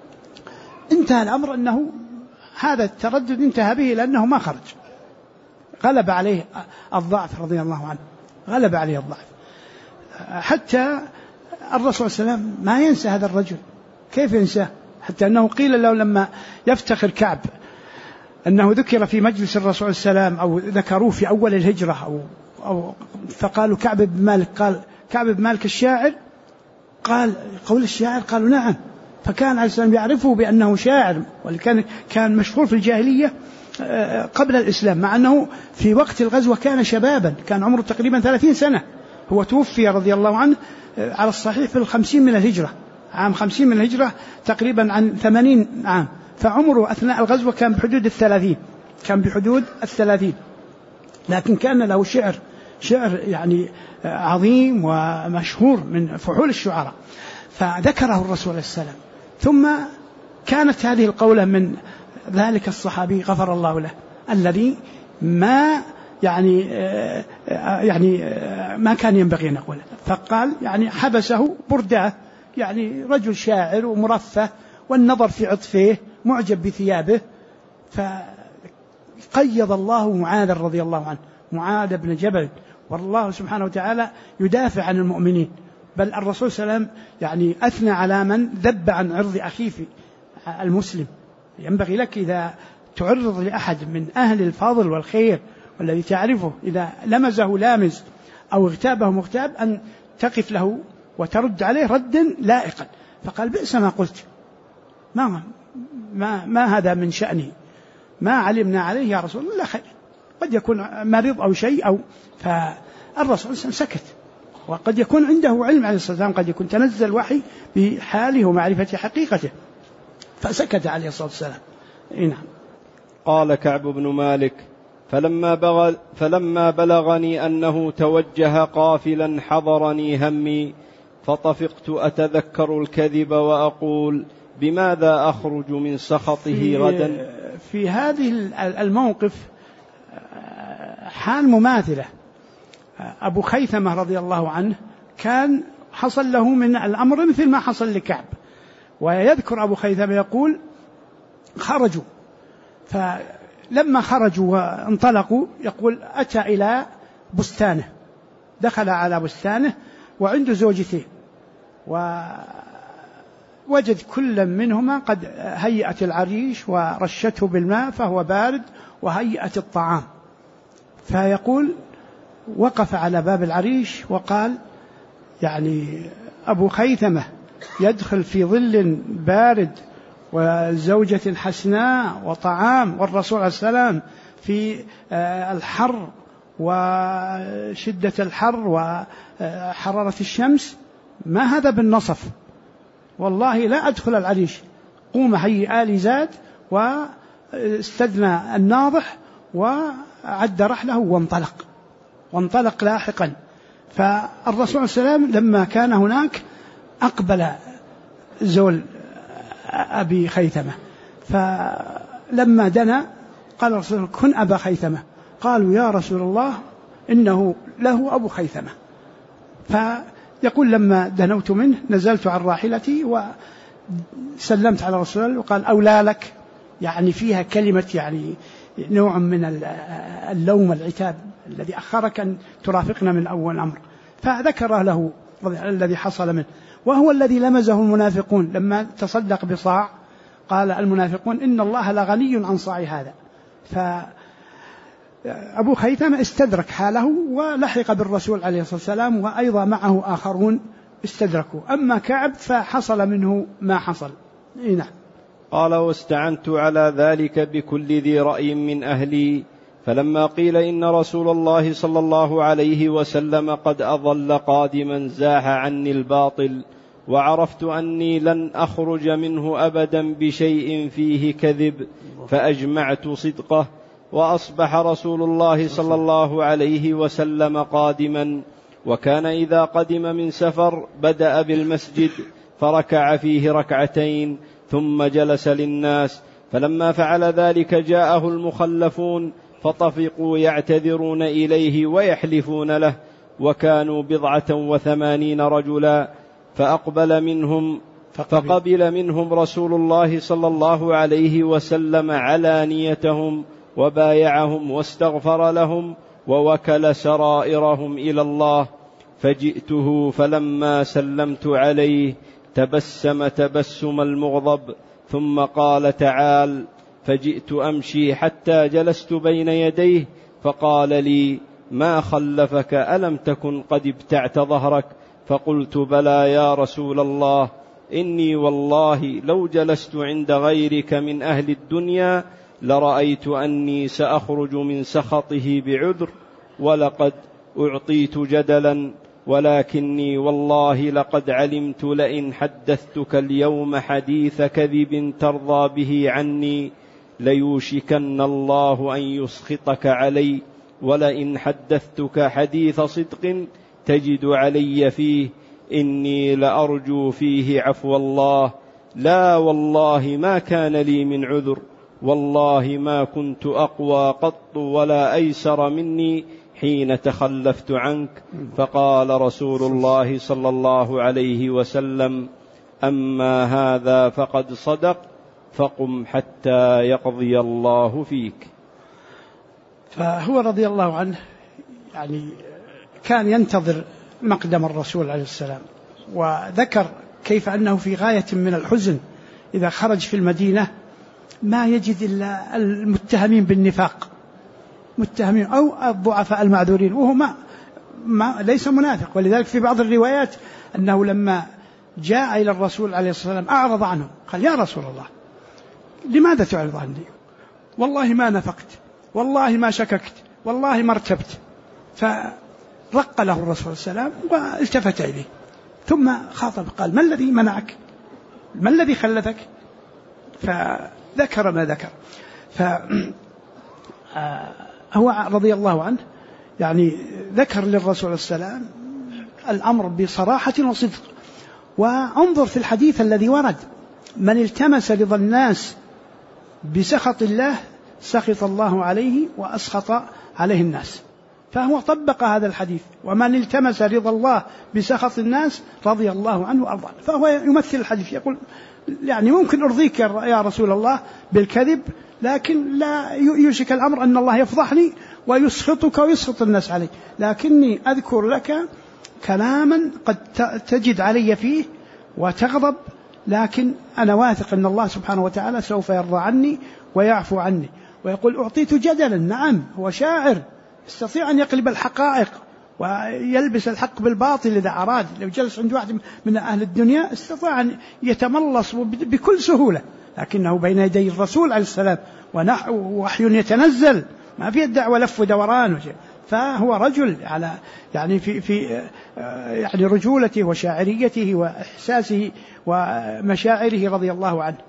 انتهى الأمر أنه هذا التردد انتهى به لأنه ما خرج، غلب عليه الضعف رضي الله عنه، غلب عليه الضعف، حتى الرسول صلى الله عليه وسلم ما ينسى هذا الرجل. كيف ينساه؟ حتى أنه قيل له لما يفتخر كعب أنه ذكر في مجلس الرسول صلى الله عليه وسلم أو ذكروه في أول الهجرة أو فقالوا كعب بن مالك، قال كعب بن مالك الشاعر، قال قول الشاعر، قالوا نعم. فكان عليه السلام يعرفه بأنه شاعر، ولكن كان مشهور في الجاهلية قبل الإسلام، مع أنه في وقت الغزوة كان شبابا، كان عمره تقريبا 30 سنة. هو توفي رضي الله عنه على الصحيح في 50 من الهجرة، عام 50 من الهجرة، تقريبا عن 80 عام، فعمره أثناء الغزوة كان بحدود 30، كان بحدود 30. لكن كان له شعر يعني عظيم ومشهور من فحول الشعراء، فذكره الرسول عليه السلام. ثم كانت هذه القولة من ذلك الصحابي غفر الله له الذي ما ما كان ينبغي أن يقوله، فقال يعني حبسه برداه، يعني رجل شاعر ومرفه والنظر في عطفه معجب بثيابه. فقيض الله معاذ رضي الله عنه، معاذ بن جبل، والله سبحانه وتعالى يدافع عن المؤمنين. بل الرسول صلى الله عليه وسلم يعني أثنى على من ذب عن عرض أخيه المسلم. ينبغي لك إذا تعرض لأحد من أهل الفضل والخير والذي تعرفه، إذا لمزه لامز أو اغتابه مغتاب، أن تقف له وترد عليه ردا لائقا. فقال بئس ما قلت، ما هذا من شأنه، ما علمنا عليه يا رسول الله خير، قد يكون مريض أو شيء فالرسول سكت، وقد يكون عنده علم عليه الصلاة والسلام، قد يكون تنزل وحي بحاله ومعرفة حقيقته، فسكت عليه الصلاة والسلام. نعم. قال كعب بن مالك: فلما بلغني أنه توجه قافلا حضرني همي، فطفقت أتذكر الكذب وأقول بماذا أخرج من سخطه غدا. في هذه الموقف حال مماثلة. أبو خيثمة رضي الله عنه كان حصل له من الأمر مثل ما حصل لكعب، ويذكر أبو خيثمة يقول: خرجوا لما خرجوا وانطلقوا يقول أتى إلى بستانه، دخل على بستانه وعنده زوجتين، ووجد كل منهما قد هيأت العريش ورشته بالماء فهو بارد وهيأت الطعام. فيقول وقف على باب العريش وقال يعني أبو خيثمة يدخل في ظل بارد وزوجة حسناء وطعام، والرسول عليه السلام في الحر وشدة الحر وحرارة الشمس، ما هذا بالنصف، والله لا أدخل العريش. قوم هيئ لي زاد واستدنى الناضح وعد رحله وانطلق لاحقا. فالرسول صلى الله عليه وسلم لما كان هناك أقبل زول أبي خيثمة، فلما دنا قال الرسول كن أبا خيثمة، قالوا يا رسول الله إنه له أبو خيثمة. فيقول لما دنوت منه نزلت عن راحلتي وسلمت على الرسول الله وقال أولى لك، يعني فيها كلمة يعني نوع من اللوم والعتاب الذي أخرك أن ترافقنا من أول أمر. فذكر له الذي حصل منه، وهو الذي لمزه المنافقون لما تصدق بصاع، قال المنافقون إن الله لغني عن صاع هذا. فأبو خيثمة استدرك حاله ولحق بالرسول عليه الصلاة والسلام، وأيضا معه آخرون استدركوا. أما كعب فحصل منه ما حصل. نعم. قال واستعنت على ذلك بكل ذي رأي من أهلي، فلما قيل إن رسول الله صلى الله عليه وسلم قد أضل قادما زاح عني الباطل، وعرفت أني لن أخرج منه أبدا بشيء فيه كذب، فأجمعت صدقه. وأصبح رسول الله صلى الله عليه وسلم قادما، وكان إذا قدم من سفر بدأ بالمسجد فركع فيه ركعتين ثم جلس للناس، فلما فعل ذلك جاءه المخلفون فطفقوا يعتذرون إليه ويحلفون له، وكانوا 89 رجلا، فقبل منهم رسول الله صلى الله عليه وسلم علانيتهم وبايعهم واستغفر لهم ووكل سرائرهم إلى الله. فجئته فلما سلمت عليه تبسم تبسم المغضب، ثم قال تعال، فجئت أمشي حتى جلست بين يديه فقال لي ما خلفك، ألم تكن قد ابتعت ظهرك؟ فقلت بلى يا رسول الله، إني والله لو جلست عند غيرك من أهل الدنيا لرأيت أني سأخرج من سخطه بعذر، ولقد أعطيت جدلا، ولكني والله لقد علمت لئن حدثتك اليوم حديث كذب ترضى به عني ليوشكن الله أن يسخطك علي، ولئن حدثتك حديث صدق تجد علي فيه إني لأرجو فيه عفو الله. لا والله ما كان لي من عذر، والله ما كنت أقوى قط ولا أيسر مني حين تخلفت عنك. فقال رسول الله صلى الله عليه وسلم أما هذا فقد صدق، فقم حتى يقضي الله فيك. فهو رضي الله عنه يعني كان ينتظر مقدم الرسول عليه السلام، وذكر كيف أنه في غاية من الحزن إذا خرج في المدينة ما يجد إلا المتهمين بالنفاق، متهمين أو الضعفاء المعذورين، وهو ما ليس منافق. ولذلك في بعض الروايات أنه لما جاء إلى الرسول عليه الصلاة والسلام أعرض عنه، قال يا رسول الله لماذا تعرض عني؟ والله ما نفقت، والله ما شككت، والله ما ارتبت. فرق له الرسول صلى الله عليه وسلم والتفت إليه ثم خاطب قال ما الذي منعك؟ ما الذي خلفك؟ فذكر ما ذكر. فهو رضي الله عنه يعني ذكر للرسول صلى الله عليه وسلم الأمر بصراحة وصدق. وانظر في الحديث الذي ورد من التمس رضا الناس بسخط الله سخط الله عليه وأسخط عليه الناس، فهو طبق هذا الحديث، ومن التمس رضا الله بسخط الناس رضي الله عنه وأرضاه. فهو يمثل الحديث، يقول يعني ممكن أرضيك يا رسول الله بالكذب لكن لا يوشك الأمر أن الله يفضحني ويسخطك ويسخط الناس علي، لكني أذكر لك كلاما قد تجد علي فيه وتغضب، لكن أنا واثق أن الله سبحانه وتعالى سوف يرضى عني ويعفو عني. ويقول أعطيت جدلا، نعم هو شاعر يستطيع أن يقلب الحقائق ويلبس الحق بالباطل إذا أراد. لو جلس عند واحد من أهل الدنيا استطاع أن يتملص بكل سهولة، لكنه بين يدي الرسول عليه السلام ووحي يتنزل، ما في الدعوة لف ودوران، فهو رجل على يعني في يعني رجولته وشاعريته وإحساسه ومشاعره رضي الله عنه.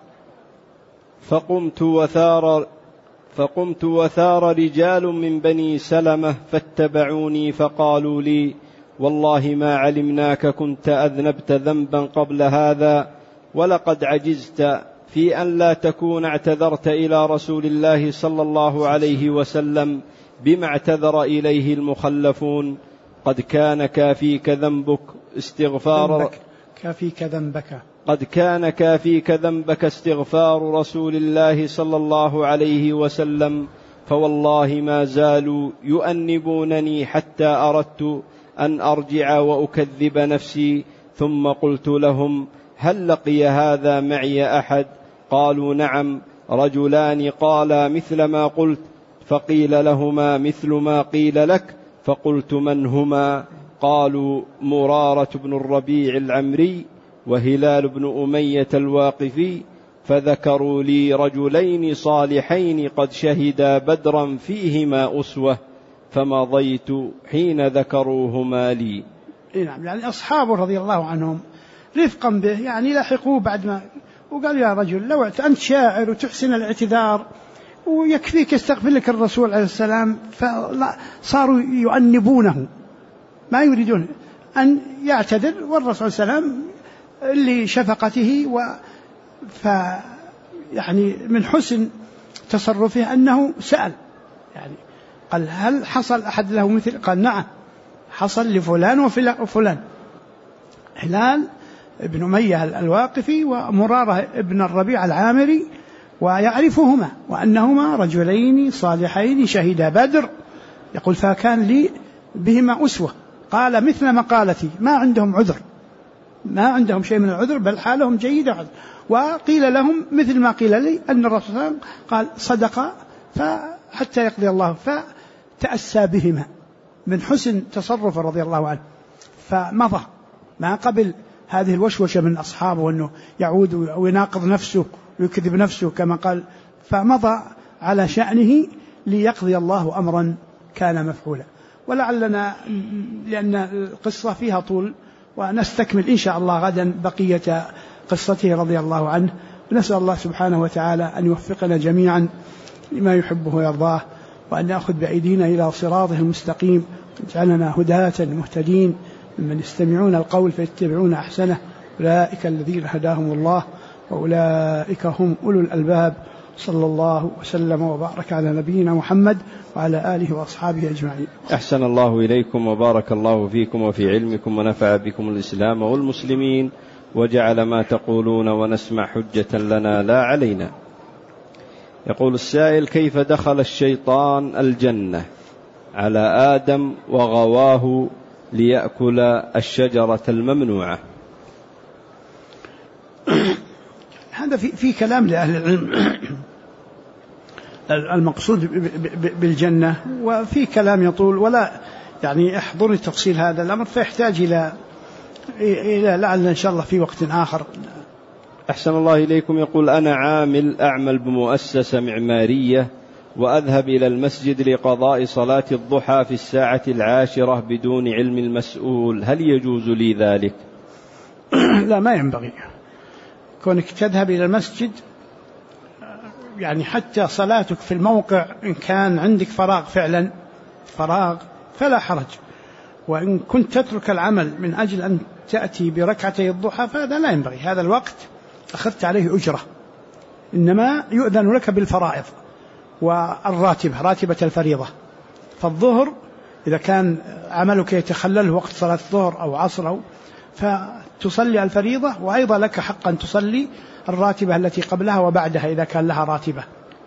فقمت وثار رجال من بني سلمة فاتبعوني فقالوا لي والله ما علمناك كنت أذنبت ذنبا قبل هذا، ولقد عجزت في أن لا تكون اعتذرت إلى رسول الله صلى الله عليه وسلم بما اعتذر إليه المخلفون. قد كان كافيك ذنبك استغفار رسول الله صلى الله عليه وسلم، فوالله ما زالوا يؤنبونني حتى أردت أن أرجع وأكذب نفسي، ثم قلت لهم هل لقي هذا معي أحد؟ قالوا نعم، رجلان قالا مثل ما قلت، فقيل لهما مثل ما قيل لك، فقلت من هما؟ قالوا مرارة بن الربيع العمري وهلال بن أمية الواقفي، فذكروا لي رجلين صالحين قد شهدا بدرا فيهما أسوة، فمضيت حين ذكروهما لي. نعم، يعني أصحابه رضي الله عنهم رفقا به يعني لحقوه بعد ما وقال يا رجل لو أنت شاعر وتحسن الاعتذار ويكفيك يستغفر لك الرسول عليه السلام، فصاروا يؤنبونه ما يريدون أن يعتذر، والرسول صلى الله عليه وسلم لشفقته يعني من حسن تصرفه أنه سأل، يعني قال هل حصل أحد له مثل؟ قال نعم حصل لفلان وفلان، هلال ابن أمية الواقفي ومرارة ابن الربيع العامري، ويعرفهما وأنهما رجلين صالحين شهدا بدر. يقول فكان لي بهما أسوة. قال مثل مقالتي، ما عندهم عذر، ما عندهم شيء من العذر، بل حالهم جيدة. وقيل لهم مثل ما قيل لي أن الرسول صلى الله عليه وسلم قال صدق حتى يقضي الله، فتأسى بهما من حسن تصرف رضي الله عنه، فمضى ما قبل هذه الوشوشة من أصحابه وأنه يعود ويناقض نفسه ويكذب نفسه كما قال، فمضى على شأنه ليقضي الله أمرا كان مفعولا. ولعلنا لأن القصة فيها طول ونستكمل إن شاء الله غدا بقية قصته رضي الله عنه. نسأل الله سبحانه وتعالى أن يوفقنا جميعا لما يحبه ويرضاه، وأن يأخذ بأيدينا إلى صراطه المستقيم، ويجعلنا هداة مهتدين ممن يستمعون القول فيتبعون أحسنه، أولئك الذين هداهم الله وأولئك هم أولو الألباب. صلى الله وسلم وبارك على نبينا محمد وعلى آله وأصحابه أجمعين. أحسن الله إليكم وبارك الله فيكم وفي علمكم ونفع بكم الإسلام والمسلمين، وجعل ما تقولون ونسمع حجة لنا لا علينا. يقول السائل: كيف دخل الشيطان الجنة على آدم وغواه ليأكل الشجرة الممنوعة؟ هذا في كلام لأهل العلم المقصود بالجنة، وفي كلام يطول ولا يعني احضرني تفصيل هذا الأمر، فيحتاج إلى لعل إن شاء الله في وقت آخر. أحسن الله إليكم. يقول: أنا أعمل بمؤسسة معمارية، وأذهب إلى المسجد لقضاء صلاة الضحى في الساعة 10 بدون علم المسؤول، هل يجوز لي ذلك؟ لا، ما ينبغي كونك تذهب إلى المسجد، يعني حتى صلاتك في الموقع إن كان عندك فراغ فعلا فلا حرج، وإن كنت تترك العمل من أجل أن تأتي بركعتي الضحى فهذا لا ينبغي، هذا الوقت أخذت عليه أجرة، إنما يؤذن لك بالفرائض والراتبة، راتبة الفريضة. فالظهر إذا كان عملك يتخلل وقت صلاة الظهر أو عصر فتصلي الفريضة، وأيضا لك حق أن تصلي الراتبة التي قبلها وبعدها إذا كان لها راتبة.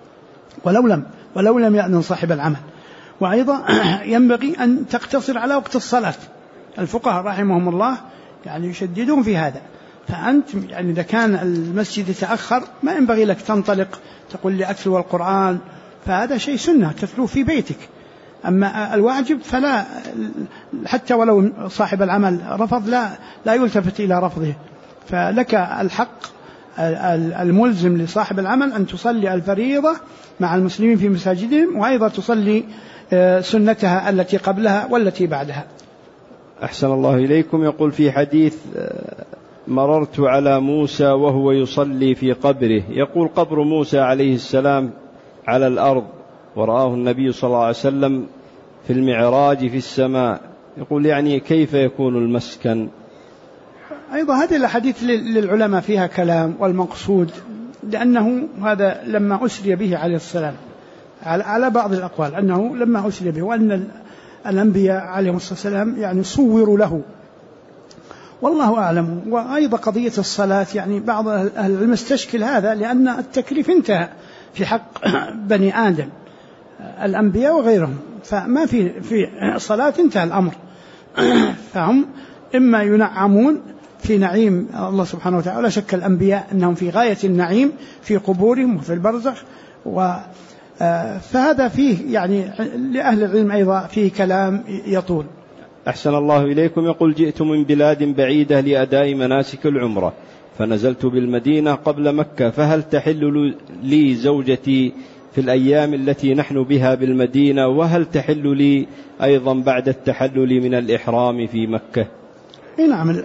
ولو لم يأذن صاحب العمل. وأيضا ينبغي أن تقتصر على وقت الصلاة. الفقهاء رحمهم الله يعني يشددون في هذا. فأنت يعني إذا كان المسجد يتأخر ما ينبغي لك تنطلق تقول لي أتلو القرآن، فهذا شيء سنة تتلو في بيتك. أما الواجب فلا، حتى ولو صاحب العمل رفض لا يلتفت إلى رفضه. فلك الحق الملزم لصاحب العمل أن تصلي الفريضة مع المسلمين في مساجدهم، وأيضا تصلي سنتها التي قبلها والتي بعدها. أحسن الله إليكم. يقول في حديث: مررت على موسى وهو يصلي في قبره. يقول: قبر موسى عليه السلام على الأرض، ورآه النبي صلى الله عليه وسلم في المعراج في السماء. يقول يعني كيف يكون المسكن؟ أيضا هذه الأحاديث للعلماء فيها كلام، والمقصود لأنه هذا لما أسري به عليه السلام على بعض الأقوال أنه لما أسري به، وأن الأنبياء عليهم الصلاة والسلام يعني صوروا له، والله أعلم. وأيضا قضية الصلاة يعني بعض أهل العلم استشكل هذا، لأن التكليف انتهى في حق بني آدم الأنبياء وغيرهم، فما في صلاة انتهى الأمر. فهم إما ينعمون في نعيم الله سبحانه وتعالى، ولا شك الأنبياء أنهم في غاية النعيم في قبورهم وفي البرزخ. فهذا فيه يعني لأهل العلم أيضا فيه كلام يطول. أحسن الله إليكم. يقول: جئت من بلاد بعيدة لأداء مناسك العمرة، فنزلت بالمدينة قبل مكة، فهل تحل لي زوجتي في الأيام التي نحن بها بالمدينة؟ وهل تحل لي أيضا بعد التحلل من الإحرام في مكة؟ نعم،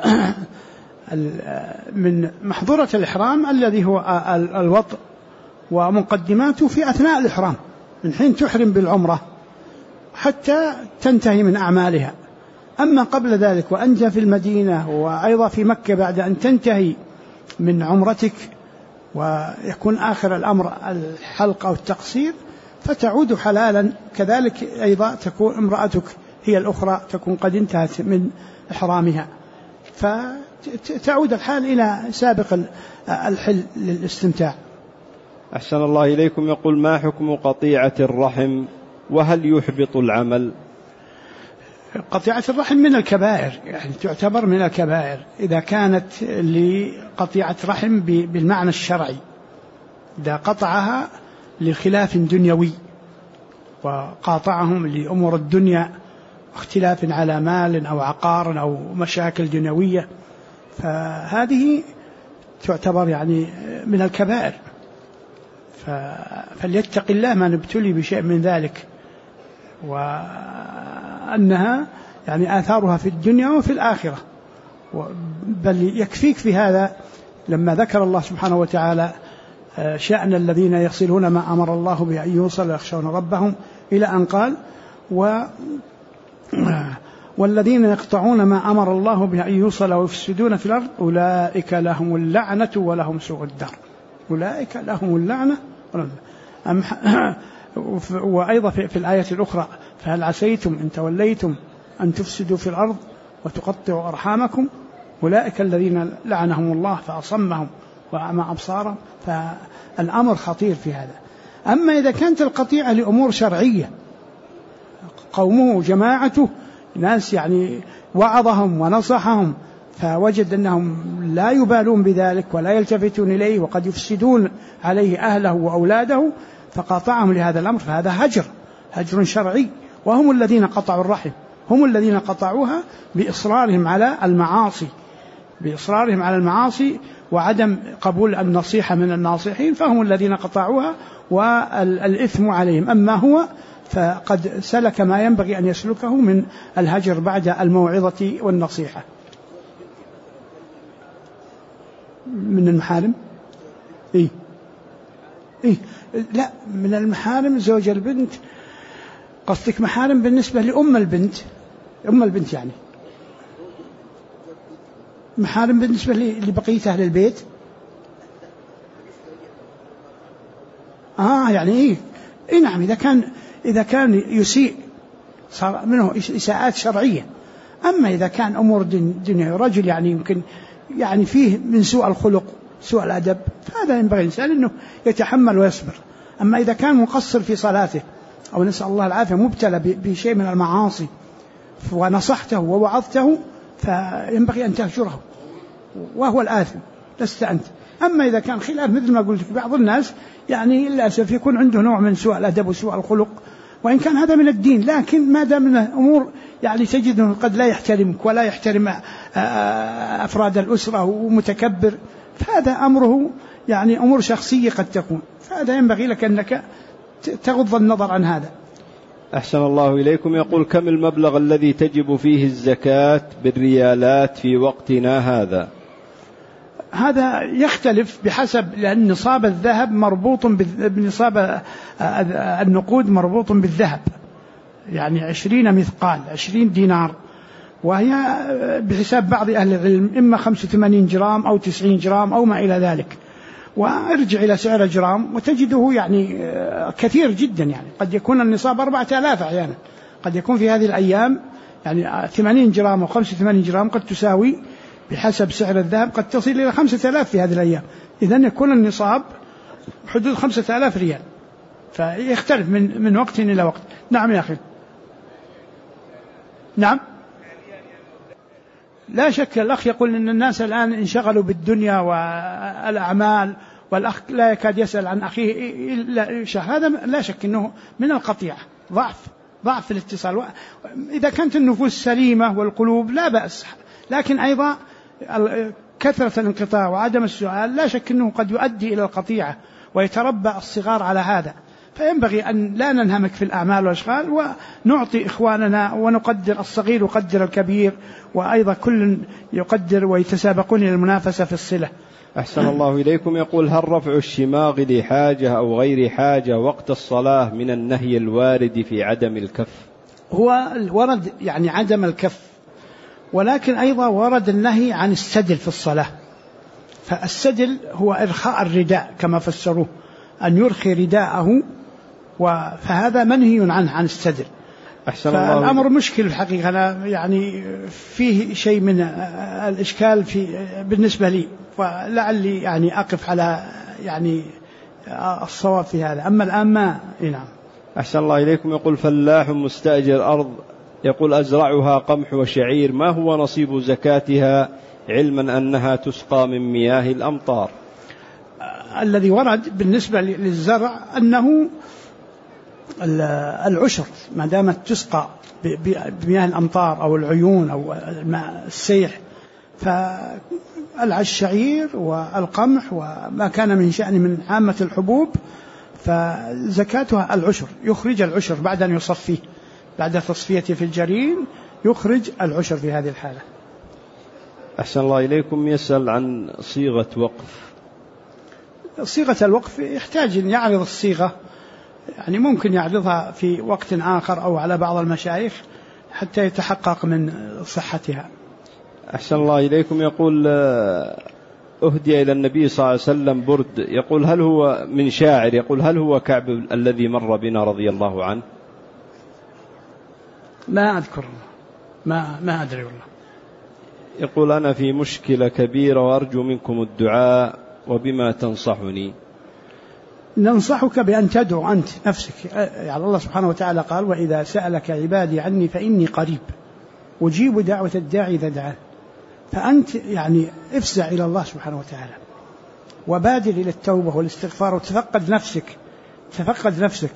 من محظورة الإحرام الذي هو الوطء ومقدماته في أثناء الإحرام، من حين تحرم بالعمرة حتى تنتهي من أعمالها. أما قبل ذلك وأنت في المدينة وأيضا في مكة بعد أن تنتهي من عمرتك ويكون آخر الأمر الحلق أو التقصير، فتعود حلالا. كذلك أيضا تكون امرأتك هي الأخرى تكون قد انتهت من إحرامها، فتعود الحال إلى سابق الحل للاستمتاع. أحسن الله إليكم. يقول: ما حكم قطيعة الرحم، وهل يحبط العمل؟ قطيعة الرحم من الكبائر، يعني تعتبر من الكبائر إذا كانت لقطيعة رحم بالمعنى الشرعي، إذا قطعها لخلاف دنيوي وقاطعهم لأمور الدنيا، اختلاف على مال أو عقار أو مشاكل دنيوية، فهذه تعتبر يعني من الكبائر. فليتق الله من ابتلي بشيء من ذلك، وأنها يعني آثارها في الدنيا وفي الآخرة. بل يكفيك في هذا لما ذكر الله سبحانه وتعالى شأن الذين يصلون ما أمر الله به أن يوصل ويخشون ربهم، إلى أن قال: والذين يقطعون ما أمر الله به أن يوصل ويفسدون في الأرض أولئك لهم اللعنة ولهم سوء الدار. أولئك لهم اللعنة. وأيضا في الآية الأخرى: فهل عسيتم إن توليتم أن تفسدوا في الأرض وتقطعوا أرحامكم أولئك الذين لعنهم الله فأصمهم وأعمى أبصارهم. فالأمر خطير في هذا. أما إذا كانت القطيعة لأمور شرعية، قومه وجماعته ناس يعني وعظهم ونصحهم، فوجد أنهم لا يبالون بذلك ولا يلتفتون إليه وقد يفسدون عليه أهله وأولاده، فقاطعهم لهذا الأمر، فهذا هجر شرعي. وهم الذين قطعوا الرحم، هم الذين قطعوها بإصرارهم على المعاصي وعدم قبول النصيحة من الناصحين، فهم الذين قطعوها والإثم عليهم. أما هو فقد سلك ما ينبغي أن يسلكه من الهجر بعد الموعظة والنصيحة. من المحارم لا، من المحارم زوج البنت. قصدك محارم بالنسبة لأم البنت يعني محارم بالنسبة لبقية أهل البيت. يعني نعم، إذا كان يسيء صار منه إساءات شرعية. أما إذا كان أمور دنيا رجل يعني يمكن يعني فيه من سوء الخلق سوء الأدب، فهذا ينبغي الإنسان أنه يتحمل ويصبر. أما إذا كان مقصر في صلاته أو نسأل الله العافية مبتلى بشيء من المعاصي ونصحته ووعظته فينبغي أن تهجره وهو الآثم لست أنت. أما إذا كان خلاف مثل ما قلت بعض الناس يعني للأسف يكون عنده نوع من سوء الأدب وسوء الخلق، وإن كان هذا من الدين، لكن ما دام من أمور يعني تجد أنه قد لا يحترمك ولا يحترم أفراد الأسرة ومتكبر، فهذا أمره يعني أمور شخصية قد تكون، فهذا ينبغي لك أنك تغض النظر عن هذا. أحسن الله إليكم. يقول: كم المبلغ الذي تجب فيه الزكاة بالريالات في وقتنا هذا؟ هذا يختلف بحسب، لأن نصاب الذهب مربوط بنصاب النقود مربوط بالذهب، يعني 20 مثقال 20 دينار، وهي بحساب بعض أهل العلم إما 85 جرام أو 90 جرام أو ما إلى ذلك، وارجع إلى سعر جرام وتجده يعني كثير جدا، يعني قد يكون النصاب 4000 أحيانا، قد يكون في هذه الأيام يعني 80 جرام أو 85 جرام قد تساوي بحسب سعر الذهب قد تصل إلى 5000 في هذه الأيام، إذن يكون النصاب حدود 5000 ريال، فيختلف من وقت إلى وقت. نعم يا أخي. نعم، لا شك. الأخ يقول إن الناس الآن انشغلوا بالدنيا والأعمال، والأخ لا يكاد يسأل عن أخيه إلا هذا لا شك أنه من القطيعة، ضعف في الاتصال. إذا كانت النفوس سليمة والقلوب لا بأس، لكن أيضا كثرة الانقطاع وعدم السؤال لا شك أنه قد يؤدي إلى القطيعة ويتربى الصغار على هذا، فينبغي أن لا ننهمك في الأعمال والأشغال، ونعطي إخواننا ونقدر الصغير وقدر الكبير، وأيضا كل يقدر ويتسابقون إلى المنافسة في الصلة. أحسن الله إليكم. يقول: هل رفع الشماغ لحاجة أو غير حاجة وقت الصلاة من النهي الوارد في عدم الكف؟ هو ورد يعني عدم الكف، ولكن أيضا ورد النهي عن السدل في الصلاة، فالسدل هو إرخاء الرداء كما فسروه، أن يرخي رداءه، فهذا منهي عنه عن السدل. فالأمر مشكل الحقيقة، أنا يعني فيه شيء من الإشكال بالنسبة لي، ولعلي يعني أقف على يعني الصواب في هذا، أما الآن ما. نعم. أحسن الله إليكم. يقول: فلاح مستأجر أرض، يقول: أزرعها قمح وشعير، ما هو نصيب زكاتها علما أنها تسقى من مياه الأمطار؟ الذي ورد بالنسبة للزرع أنه العشر ما دامت تسقى بمياه الأمطار أو العيون أو الماء السيح، فالشعير والقمح وما كان من شأن من عامة الحبوب فزكاتها العشر، يخرج العشر بعد أن يصفيه، بعد تصفيته في الجرين يخرج العشر في هذه الحالة. أحسن الله إليكم. يسأل عن صيغة وقف. صيغة الوقف يحتاج أن يعرض الصيغة، يعني ممكن يعرضها في وقت آخر أو على بعض المشايخ حتى يتحقق من صحتها. أحسن الله إليكم. يقول: أهدي إلى النبي صلى الله عليه وسلم برد، يقول: هل هو من شاعر؟ يقول: هل هو كعب الذي مر بنا رضي الله عنه؟ ما أذكر، ما أدري والله. يقول: أنا في مشكلة كبيرة وأرجو منكم الدعاء، وبما تنصحني؟ ننصحك بأن تدعو أنت نفسك، يعني الله سبحانه وتعالى قال: وإذا سألك عبادي عني فإني قريب أجيب دعوة الداعي إذا دعان. فأنت يعني افزع إلى الله سبحانه وتعالى وبادر إلى التوبة والاستغفار، وتفقد نفسك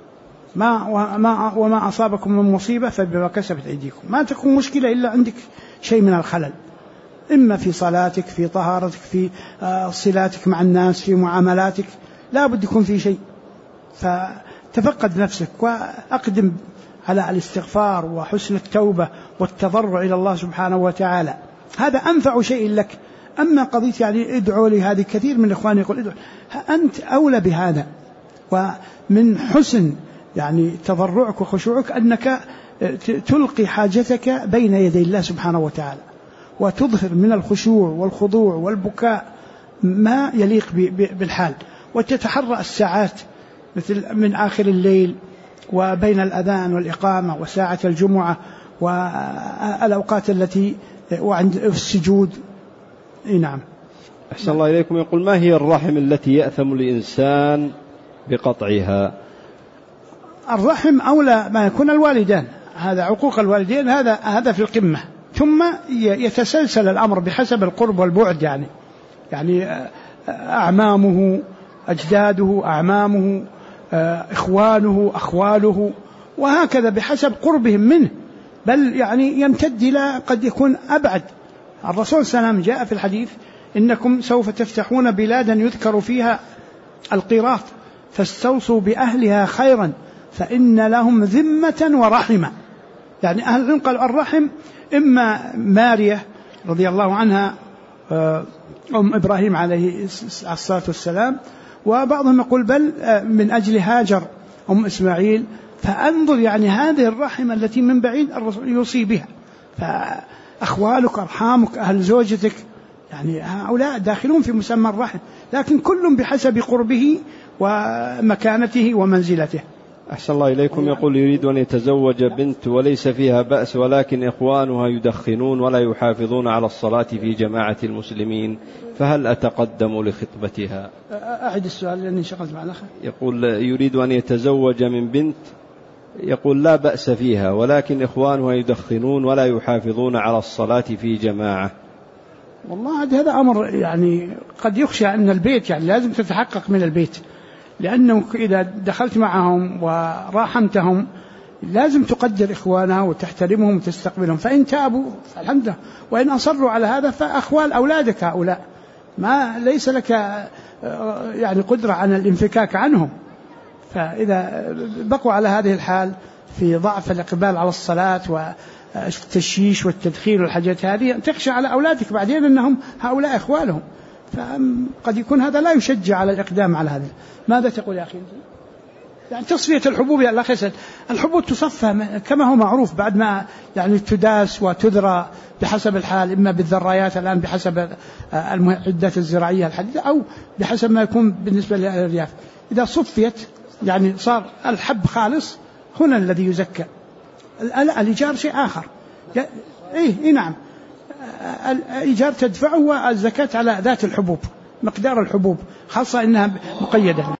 وما أصابكم من مصيبة فبما كسبت أيديكم. ما تكون مشكلة إلا عندك شيء من الخلل، إما في صلاتك، في طهارتك، في صلاتك مع الناس، في معاملاتك، لا بد يكون في شيء، فتفقد نفسك وأقدم على الاستغفار وحسن التوبة والتضرع إلى الله سبحانه وتعالى، هذا أنفع شيء لك. أما قضية يعني ادعوا لي، هذه كثير من الإخوان يقول ادعوا، أنت أولى بهذا، ومن حسن يعني تضرعك وخشوعك أنك تلقي حاجتك بين يدي الله سبحانه وتعالى، وتظهر من الخشوع والخضوع والبكاء ما يليق بالحال، وتتحرى الساعات مثل من آخر الليل وبين الأذان والإقامة وساعة الجمعة والأوقات التي وعند السجود. نعم. أحسن الله إليكم. يقول: ما هي الرحم التي يأثم الإنسان بقطعها؟ الرحم أولى ما يكون الوالدان، هذا عقوق الوالدين هذا في القمة، ثم يتسلسل الأمر بحسب القرب والبعد، يعني أعمامه، أجداده، أعمامه، إخوانه، أخواله، وهكذا بحسب قربهم منه، بل يعني يمتد إلى قد يكون أبعد. الرسول صلى الله عليه وسلم جاء في الحديث: إنكم سوف تفتحون بلادا يذكر فيها القيراط فاستوصوا بأهلها خيرا فإن لهم ذمة ورحمة. يعني أهل ينقل الرحم إما مارية رضي الله عنها أم إبراهيم عليه الصلاة والسلام، وبعضهم يقول بل من أجل هاجر أم إسماعيل. فأنظر يعني هذه الرحمة التي من بعيد الرسول يوصي بها، فأخوالك، أرحامك، أهل زوجتك، يعني هؤلاء داخلون في مسمى الرحم، لكن كل بحسب قربه ومكانته ومنزلته. أحسن الله إليكم. يقول يريد أن يتزوج بنت وليس فيها بأس، ولكن إخوانها يدخنون ولا يحافظون على الصلاة في جماعة المسلمين، فهل أتقدم لخطبتها؟ أعد السؤال لأني انشغلت مع الأخ. يقول يريد أن يتزوج من بنت، يقول لا بأس فيها، ولكن إخوانها يدخنون ولا يحافظون على الصلاة في جماعة. والله هذا أمر يعني قد يخشى أن البيت يعني لازم تتحقق من البيت، لأنه إذا دخلت معهم وراحمتهم لازم تقدر إخوانها وتحترمهم وتستقبلهم، فإن تابوا فالحمد لله، وإن أصروا على هذا فأخوال أولادك هؤلاء، ما ليس لك يعني قدرة على الانفكاك عنهم. فإذا بقوا على هذه الحال في ضعف الإقبال على الصلاة والتشييش والتدخين والحاجات هذه، تخشى على أولادك بعدين أنهم هؤلاء إخوانهم، فقد يكون هذا لا يشجع على الإقدام على هذا. ماذا تقول يا أخي؟ يعني تصفية الحبوب يا الأخ يسأل، الحبوب تصفى كما هو معروف بعد ما يعني تداس وتذرى بحسب الحال، إما بالذريات الآن بحسب المعدات الزراعية الحديثة، أو بحسب ما يكون بالنسبة للأرياف. إذا صفيت يعني صار الحب خالص، هنا الذي يزكى. الإيجار شيء آخر. إيه نعم، الإيجار تدفعه والزكاة على ذات الحبوب، مقدار الحبوب، خاصة إنها مقيدة.